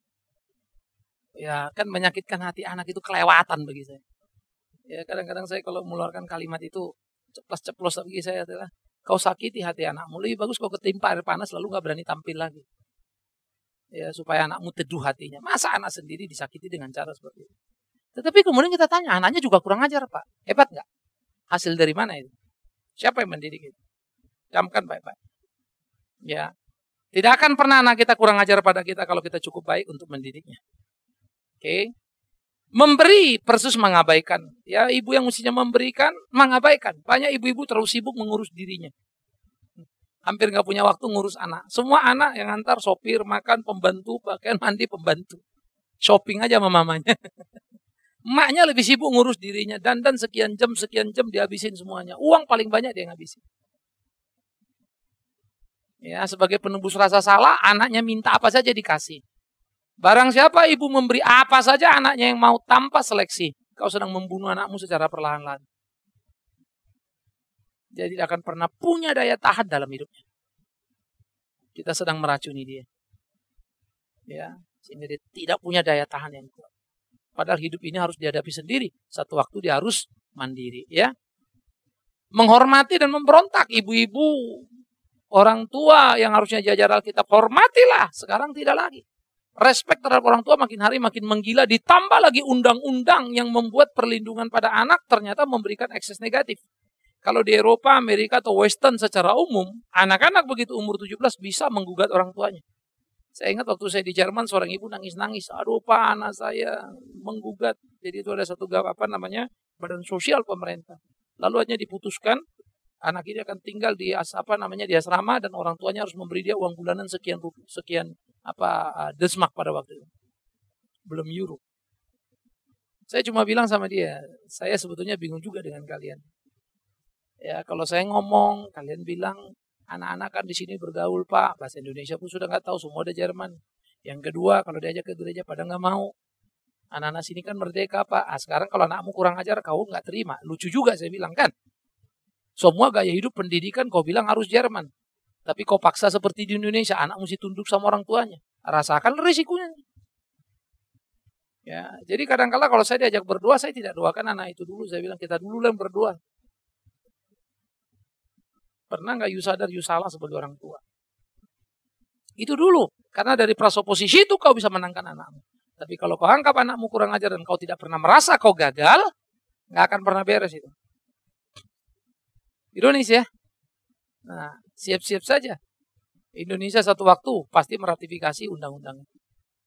Ya kan menyakitkan hati anak itu kelewatan bagi saya. Ya kadang-kadang saya kalau mengeluarkan kalimat itu ceplos-ceplos bagi saya adalah kau sakiti hati anakmu. Lebih bagus kau ketimpa air panas lalu gak berani tampil lagi. Ya supaya anakmu teduh hatinya. Masa anak sendiri disakiti dengan cara seperti itu. Tetapi kemudian kita tanya, anaknya juga kurang ajar Pak. Hebat gak? Hasil dari mana itu? Siapa yang mendidik itu? Camkan baik-baik. Ya. Tidak akan pernah anak kita kurang ajar pada kita kalau kita cukup baik untuk mendidiknya. Oke. Okay. Memberi versus mengabaikan. Ya, ibu yang mestinya memberikan, mengabaikan. Banyak ibu-ibu terlalu sibuk mengurus dirinya. Hampir nggak punya waktu ngurus anak. Semua anak yang antar sopir, makan, pembantu, pakaian mandi, pembantu. Shopping aja sama mamanya. Emaknya lebih sibuk ngurus dirinya. Dandan sekian jam, sekian jam dihabisin semuanya. Uang paling banyak dia ngabisin. Ya, sebagai penebus rasa salah, anaknya minta apa saja dikasih. Barang siapa ibu memberi apa saja anaknya yang mau tanpa seleksi. Kau sedang membunuh anakmu secara perlahan-lahan. Dia tidak akan pernah punya daya tahan dalam hidupnya. Kita sedang meracuni dia. Ya, sehingga dia tidak punya daya tahan yang kuat. Padahal hidup ini harus dihadapi sendiri. Satu waktu dia harus mandiri. Ya, menghormati dan memberontak ibu-ibu, orang tua yang harusnya diajar Alkitab, hormatilah. Sekarang tidak lagi. respect terhadap orang tua makin hari makin menggila. Ditambah lagi undang-undang yang membuat perlindungan pada anak ternyata memberikan ekses negatif. Kalau di Eropa, Amerika, atau Western secara umum, anak-anak begitu umur tujuh belas bisa menggugat orang tuanya. Saya ingat waktu saya di Jerman, seorang ibu nangis-nangis. Aduh Pak, anak saya menggugat. Jadi itu ada satu apa namanya badan sosial pemerintah. Lalu hanya diputuskan, anak ini akan tinggal di apa namanya di asrama dan orang tuanya harus memberi dia uang bulanan sekian sekian apa uh, desmak pada waktu itu. Belum euro. Saya cuma bilang sama dia, saya sebetulnya bingung juga dengan kalian. Ya, kalau saya ngomong, kalian bilang anak-anak kan di sini bergaul Pak, bahasa Indonesia pun sudah nggak tahu, semua ada Jerman. Yang kedua, kalau diajak ke gereja pada nggak mau. Anak-anak sini kan merdeka Pak. Ah, sekarang kalau anakmu kurang ajar, kau nggak terima. Lucu juga saya bilang kan. Semua gaya hidup pendidikan kau bilang harus Jerman. Tapi kau paksa seperti di Indonesia, anak mesti tunduk sama orang tuanya. Rasakan risikonya. Ya, jadi kadang-kala kalau saya diajak berdoa, saya tidak doakan anak itu dulu. Saya bilang kita dulu yang berdoa. Pernah nggak you sadar you salah sebagai orang tua? Itu dulu. Karena dari prasoposisi itu kau bisa menangkan anakmu. Tapi kalau kau anggap anakmu kurang ajar dan kau tidak pernah merasa kau gagal, nggak akan pernah beres itu. Ironis ya. Nah, siap-siap saja. Indonesia satu waktu pasti meratifikasi undang-undang itu.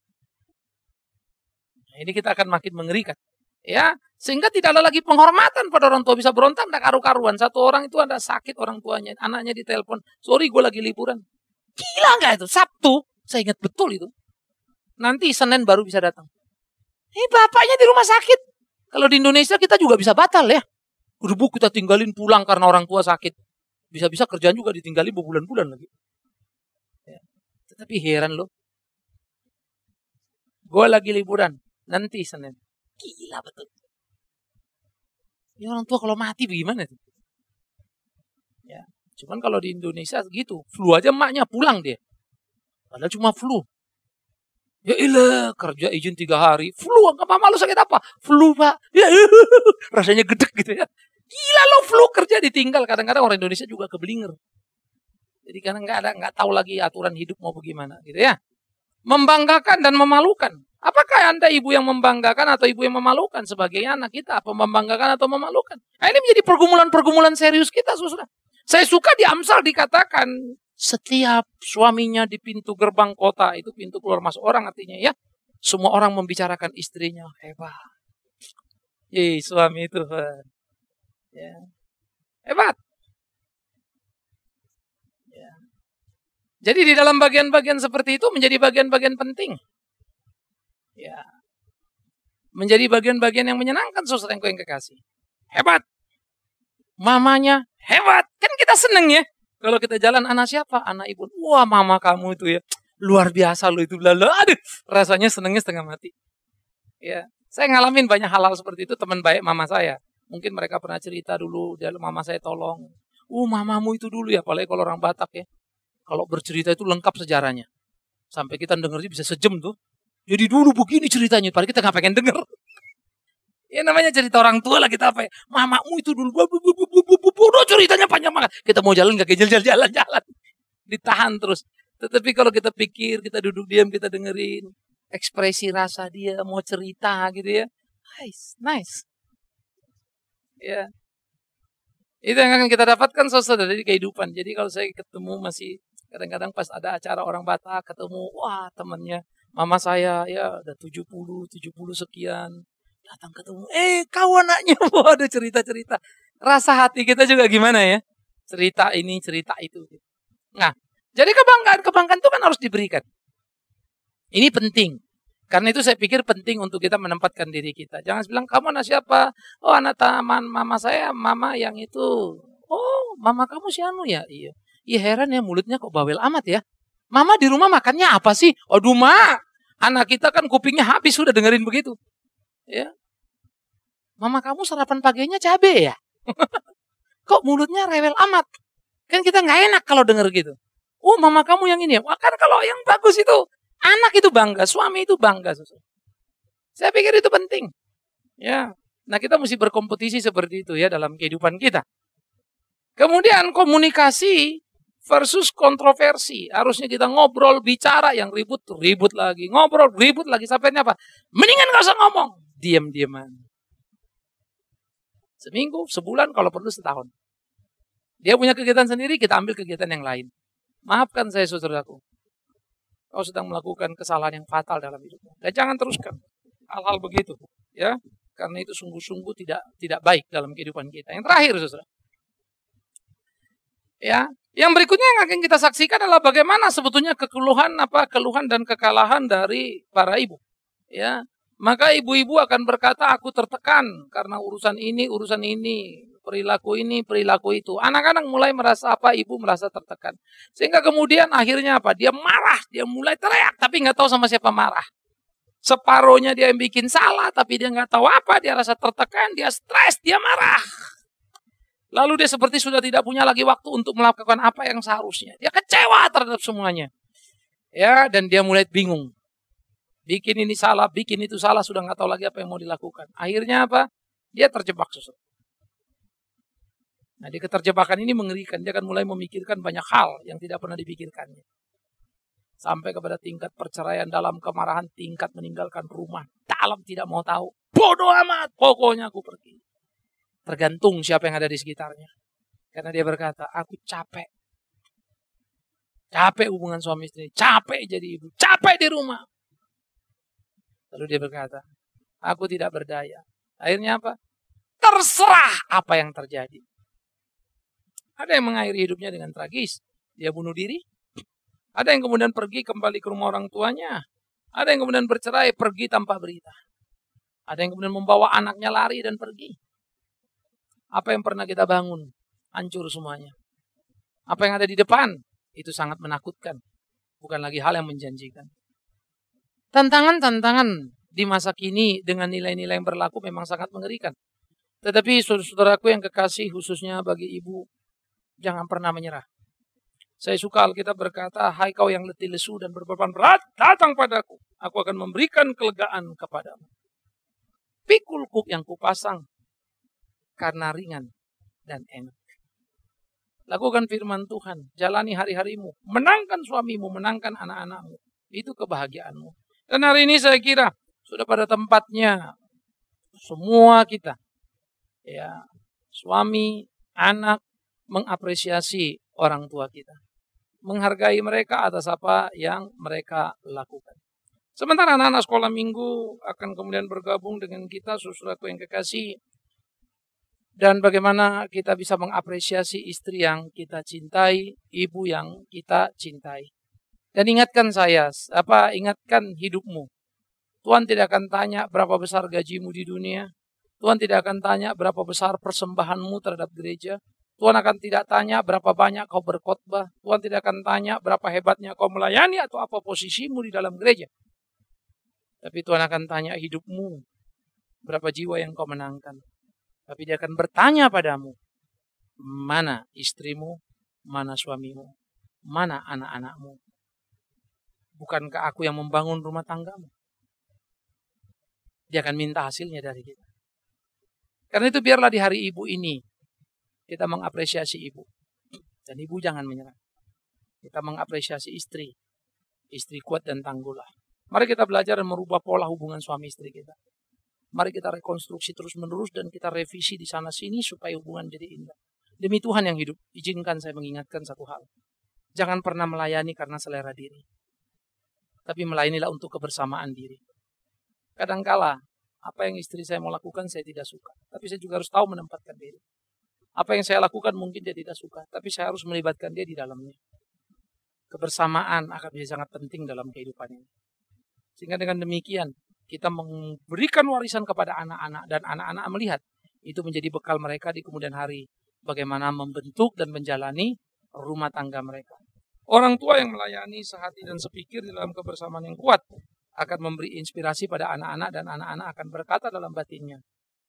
Nah, ini kita akan makin mengerikan. Ya, sehingga tidak ada lagi penghormatan pada orang tua. Bisa berontak, tidak karu-karuan. Satu orang itu ada sakit orang tuanya. Anaknya ditelepon. Sorry, gue lagi liburan. Gila nggak itu? Sabtu. Saya ingat betul itu. Nanti Senin baru bisa datang. Ini bapaknya di rumah sakit. Kalau di Indonesia kita juga bisa batal ya. Udah kita tinggalin pulang karena orang tua sakit. Bisa-bisa kerjaan juga ditinggalin berbulan-bulan lagi. Ya. Tetapi heran loh. Gue lagi liburan. Nanti Senin. Gila betul. Ini orang tua kalau mati bagaimana tuh? Ya. Cuman kalau di Indonesia gitu. Flu aja emaknya pulang dia. Padahal cuma flu. Ya ilah, kerja izin tiga hari. Flu, enggak apa-apa, lu sakit apa? Flu Pak. Ya, rasanya gedek gitu ya. Gila lo flu kerja ditinggal. Kadang-kadang orang Indonesia juga keblinger. Jadi karena nggak ada nggak tahu lagi aturan hidup mau bagaimana gitu ya. Membanggakan dan memalukan. Apakah Anda ibu yang membanggakan atau ibu yang memalukan sebagai anak kita? Apa membanggakan atau memalukan? Nah, ini menjadi pergumulan-pergumulan serius kita, Saudara. Saya suka di Amsal dikatakan setiap suaminya di pintu gerbang kota, itu pintu keluar masuk orang artinya ya. Semua orang membicarakan istrinya hebat. Yeay, suami itu hebat. Ya. Hebat. Ya. Jadi di dalam bagian-bagian seperti itu menjadi bagian-bagian penting. Ya. Menjadi bagian-bagian yang menyenangkan saudara yang kekasih. Hebat. Mamanya hebat. Kan kita seneng ya. Kalau kita jalan anak siapa? Anak ibu. Wah mama kamu itu ya. Luar biasa lo itu. Lalu aduh. Rasanya senengnya setengah mati. Ya. Saya ngalamin banyak hal-hal seperti itu. Teman baik mama saya. Mungkin mereka pernah cerita dulu, dia mama saya tolong. Uh, mamamu itu dulu ya, apalagi kalau orang Batak ya. Kalau bercerita itu lengkap sejarahnya. Sampai kita dengernya bisa sejam tuh. Jadi dulu begini ceritanya, padahal kita nggak pengen denger. Ya namanya cerita orang tua lah kita apa ya. Mamamu itu dulu, udah ceritanya panjang banget. Kita mau jalan nggak jalan jalan jalan. Ditahan terus. Tetapi kalau kita pikir, kita duduk diam, kita dengerin ekspresi rasa dia mau cerita gitu ya. Nice, nice. Ya, itu yang akan kita dapatkan saudara dari kehidupan. Jadi kalau saya ketemu masih kadang-kadang pas ada acara orang Batak ketemu, wah temannya mama saya ya udah tujuh puluh, tujuh puluh sekian datang ketemu, eh kau anaknya, wah ada cerita-cerita. Rasa hati kita juga gimana ya? Cerita ini, cerita itu. Nah, jadi kebanggaan-kebanggaan itu kan harus diberikan. Ini penting. Karena itu saya pikir penting untuk kita menempatkan diri kita. Jangan bilang, kamu anak siapa? Oh anak taman mama saya, mama yang itu. Oh mama kamu si Anu ya? Iya. Iya heran ya mulutnya kok bawel amat ya. Mama di rumah makannya apa sih? Aduh ma, anak kita kan kupingnya habis sudah dengerin begitu. Ya. Mama kamu sarapan paginya cabe ya? Kok mulutnya rewel amat? Kan kita nggak enak kalau denger gitu. Oh mama kamu yang ini ya? Wah, kan kalau yang bagus itu. Anak itu bangga, suami itu bangga. Saya pikir itu penting. Ya, nah kita mesti berkompetisi seperti itu ya dalam kehidupan kita. Kemudian komunikasi versus kontroversi. Harusnya kita ngobrol, bicara, yang ribut, ribut lagi. Ngobrol, ribut lagi. Sampai ini apa? Mendingan gak usah ngomong. Diam-diaman. Seminggu, sebulan, kalau perlu setahun. Dia punya kegiatan sendiri, kita ambil kegiatan yang lain. Maafkan saya saudaraku. Kau sedang melakukan kesalahan yang fatal dalam hidupmu. Dan jangan teruskan hal-hal begitu. Ya, karena itu sungguh-sungguh tidak tidak baik dalam kehidupan kita. Yang terakhir, saudara. Ya, yang berikutnya yang akan kita saksikan adalah bagaimana sebetulnya kekeluhan apa keluhan dan kekalahan dari para ibu. Ya, maka ibu-ibu akan berkata, aku tertekan karena urusan ini, urusan ini, perilaku ini, perilaku itu. Anak-anak mulai merasa apa? Ibu merasa tertekan. Sehingga kemudian akhirnya apa? Dia marah, dia mulai teriak, tapi nggak tahu sama siapa marah. Separohnya dia yang bikin salah, tapi dia nggak tahu apa. Dia rasa tertekan, dia stres, dia marah. Lalu dia seperti sudah tidak punya lagi waktu untuk melakukan apa yang seharusnya. Dia kecewa terhadap semuanya. Ya, dan dia mulai bingung. Bikin ini salah, bikin itu salah, sudah nggak tahu lagi apa yang mau dilakukan. Akhirnya apa? Dia terjebak sesuatu. Nah, di keterjebakan ini mengerikan. Dia akan mulai memikirkan banyak hal yang tidak pernah dipikirkannya. Sampai kepada tingkat perceraian dalam kemarahan, tingkat meninggalkan rumah. Dalam tidak mau tahu. Bodoh amat, pokoknya aku pergi. Tergantung siapa yang ada di sekitarnya. Karena dia berkata, aku capek. Capek hubungan suami istri. Capek jadi ibu. Capek di rumah. Lalu dia berkata, aku tidak berdaya. Akhirnya apa? Terserah apa yang terjadi. Ada yang mengakhiri hidupnya dengan tragis. Dia bunuh diri. Ada yang kemudian pergi kembali ke rumah orang tuanya. Ada yang kemudian bercerai, pergi tanpa berita. Ada yang kemudian membawa anaknya lari dan pergi. Apa yang pernah kita bangun, hancur semuanya. Apa yang ada di depan, itu sangat menakutkan. Bukan lagi hal yang menjanjikan. Tantangan-tantangan di masa kini dengan nilai-nilai yang berlaku memang sangat mengerikan. Tetapi saudara-saudaraku yang kekasih, khususnya bagi ibu, jangan pernah menyerah. Saya suka Alkitab berkata, hai kau yang letih lesu dan berbeban berat, datang padaku. Aku akan memberikan kelegaan kepadamu. Pikul kuk yang kupasang, karena ringan dan enak. Lakukan firman Tuhan. Jalani hari-harimu. Menangkan suamimu. Menangkan anak-anakmu. Itu kebahagiaanmu. Dan hari ini saya kira sudah pada tempatnya semua kita. Ya, suami, anak, mengapresiasi orang tua kita. Menghargai mereka atas apa yang mereka lakukan. Sementara anak-anak sekolah minggu akan kemudian bergabung dengan kita, saudaraku yang kekasih. Dan bagaimana kita bisa mengapresiasi istri yang kita cintai, ibu yang kita cintai. Dan ingatkan saya, apa ingatkan hidupmu. Tuhan tidak akan tanya berapa besar gajimu di dunia. Tuhan tidak akan tanya berapa besar persembahanmu terhadap gereja. Tuhan akan tidak tanya berapa banyak kau berkhotbah. Tuhan tidak akan tanya berapa hebatnya kau melayani atau apa posisimu di dalam gereja. Tapi Tuhan akan tanya hidupmu, berapa jiwa yang kau menangkan. Tapi dia akan bertanya padamu, mana istrimu, mana suamimu, mana anak-anakmu. Bukankah aku yang membangun rumah tanggamu? Dia akan minta hasilnya dari kita. Karena itu biarlah di hari ibu ini, kita mengapresiasi ibu. Dan ibu jangan menyerah. Kita mengapresiasi istri. Istri kuat dan tangguhlah. Mari kita belajar dan merubah pola hubungan suami istri kita. Mari kita rekonstruksi terus-menerus dan kita revisi di sana-sini supaya hubungan jadi indah. Demi Tuhan yang hidup, izinkan saya mengingatkan satu hal. Jangan pernah melayani karena selera diri. Tapi melayanilah untuk kebersamaan diri. Kadangkala, apa yang istri saya mau lakukan saya tidak suka. Tapi saya juga harus tahu menempatkan diri. Apa yang saya lakukan mungkin dia tidak suka. Tapi saya harus melibatkan dia di dalamnya. Kebersamaan akan menjadi sangat penting dalam kehidupan ini. Sehingga dengan demikian, kita memberikan warisan kepada anak-anak dan anak-anak melihat itu menjadi bekal mereka di kemudian hari. Bagaimana membentuk dan menjalani rumah tangga mereka. Orang tua yang melayani sehati dan sepikir di dalam kebersamaan yang kuat akan memberi inspirasi pada anak-anak dan anak-anak akan berkata dalam batinnya.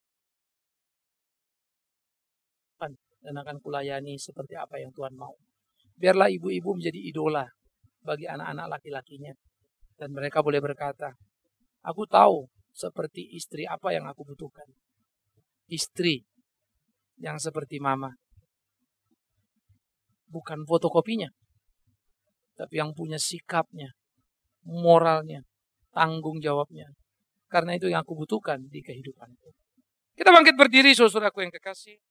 Dan akan kulayani seperti apa yang Tuhan mau. Biarlah ibu-ibu menjadi idola bagi anak-anak laki-lakinya. Dan mereka boleh berkata, aku tahu seperti istri apa yang aku butuhkan. Istri yang seperti mama. bukan fotokopinya, tapi yang punya sikapnya, moralnya, tanggung jawabnya. Karena itu yang aku butuhkan di kehidupanku. Kita bangkit berdiri, saudaraku yang kekasih.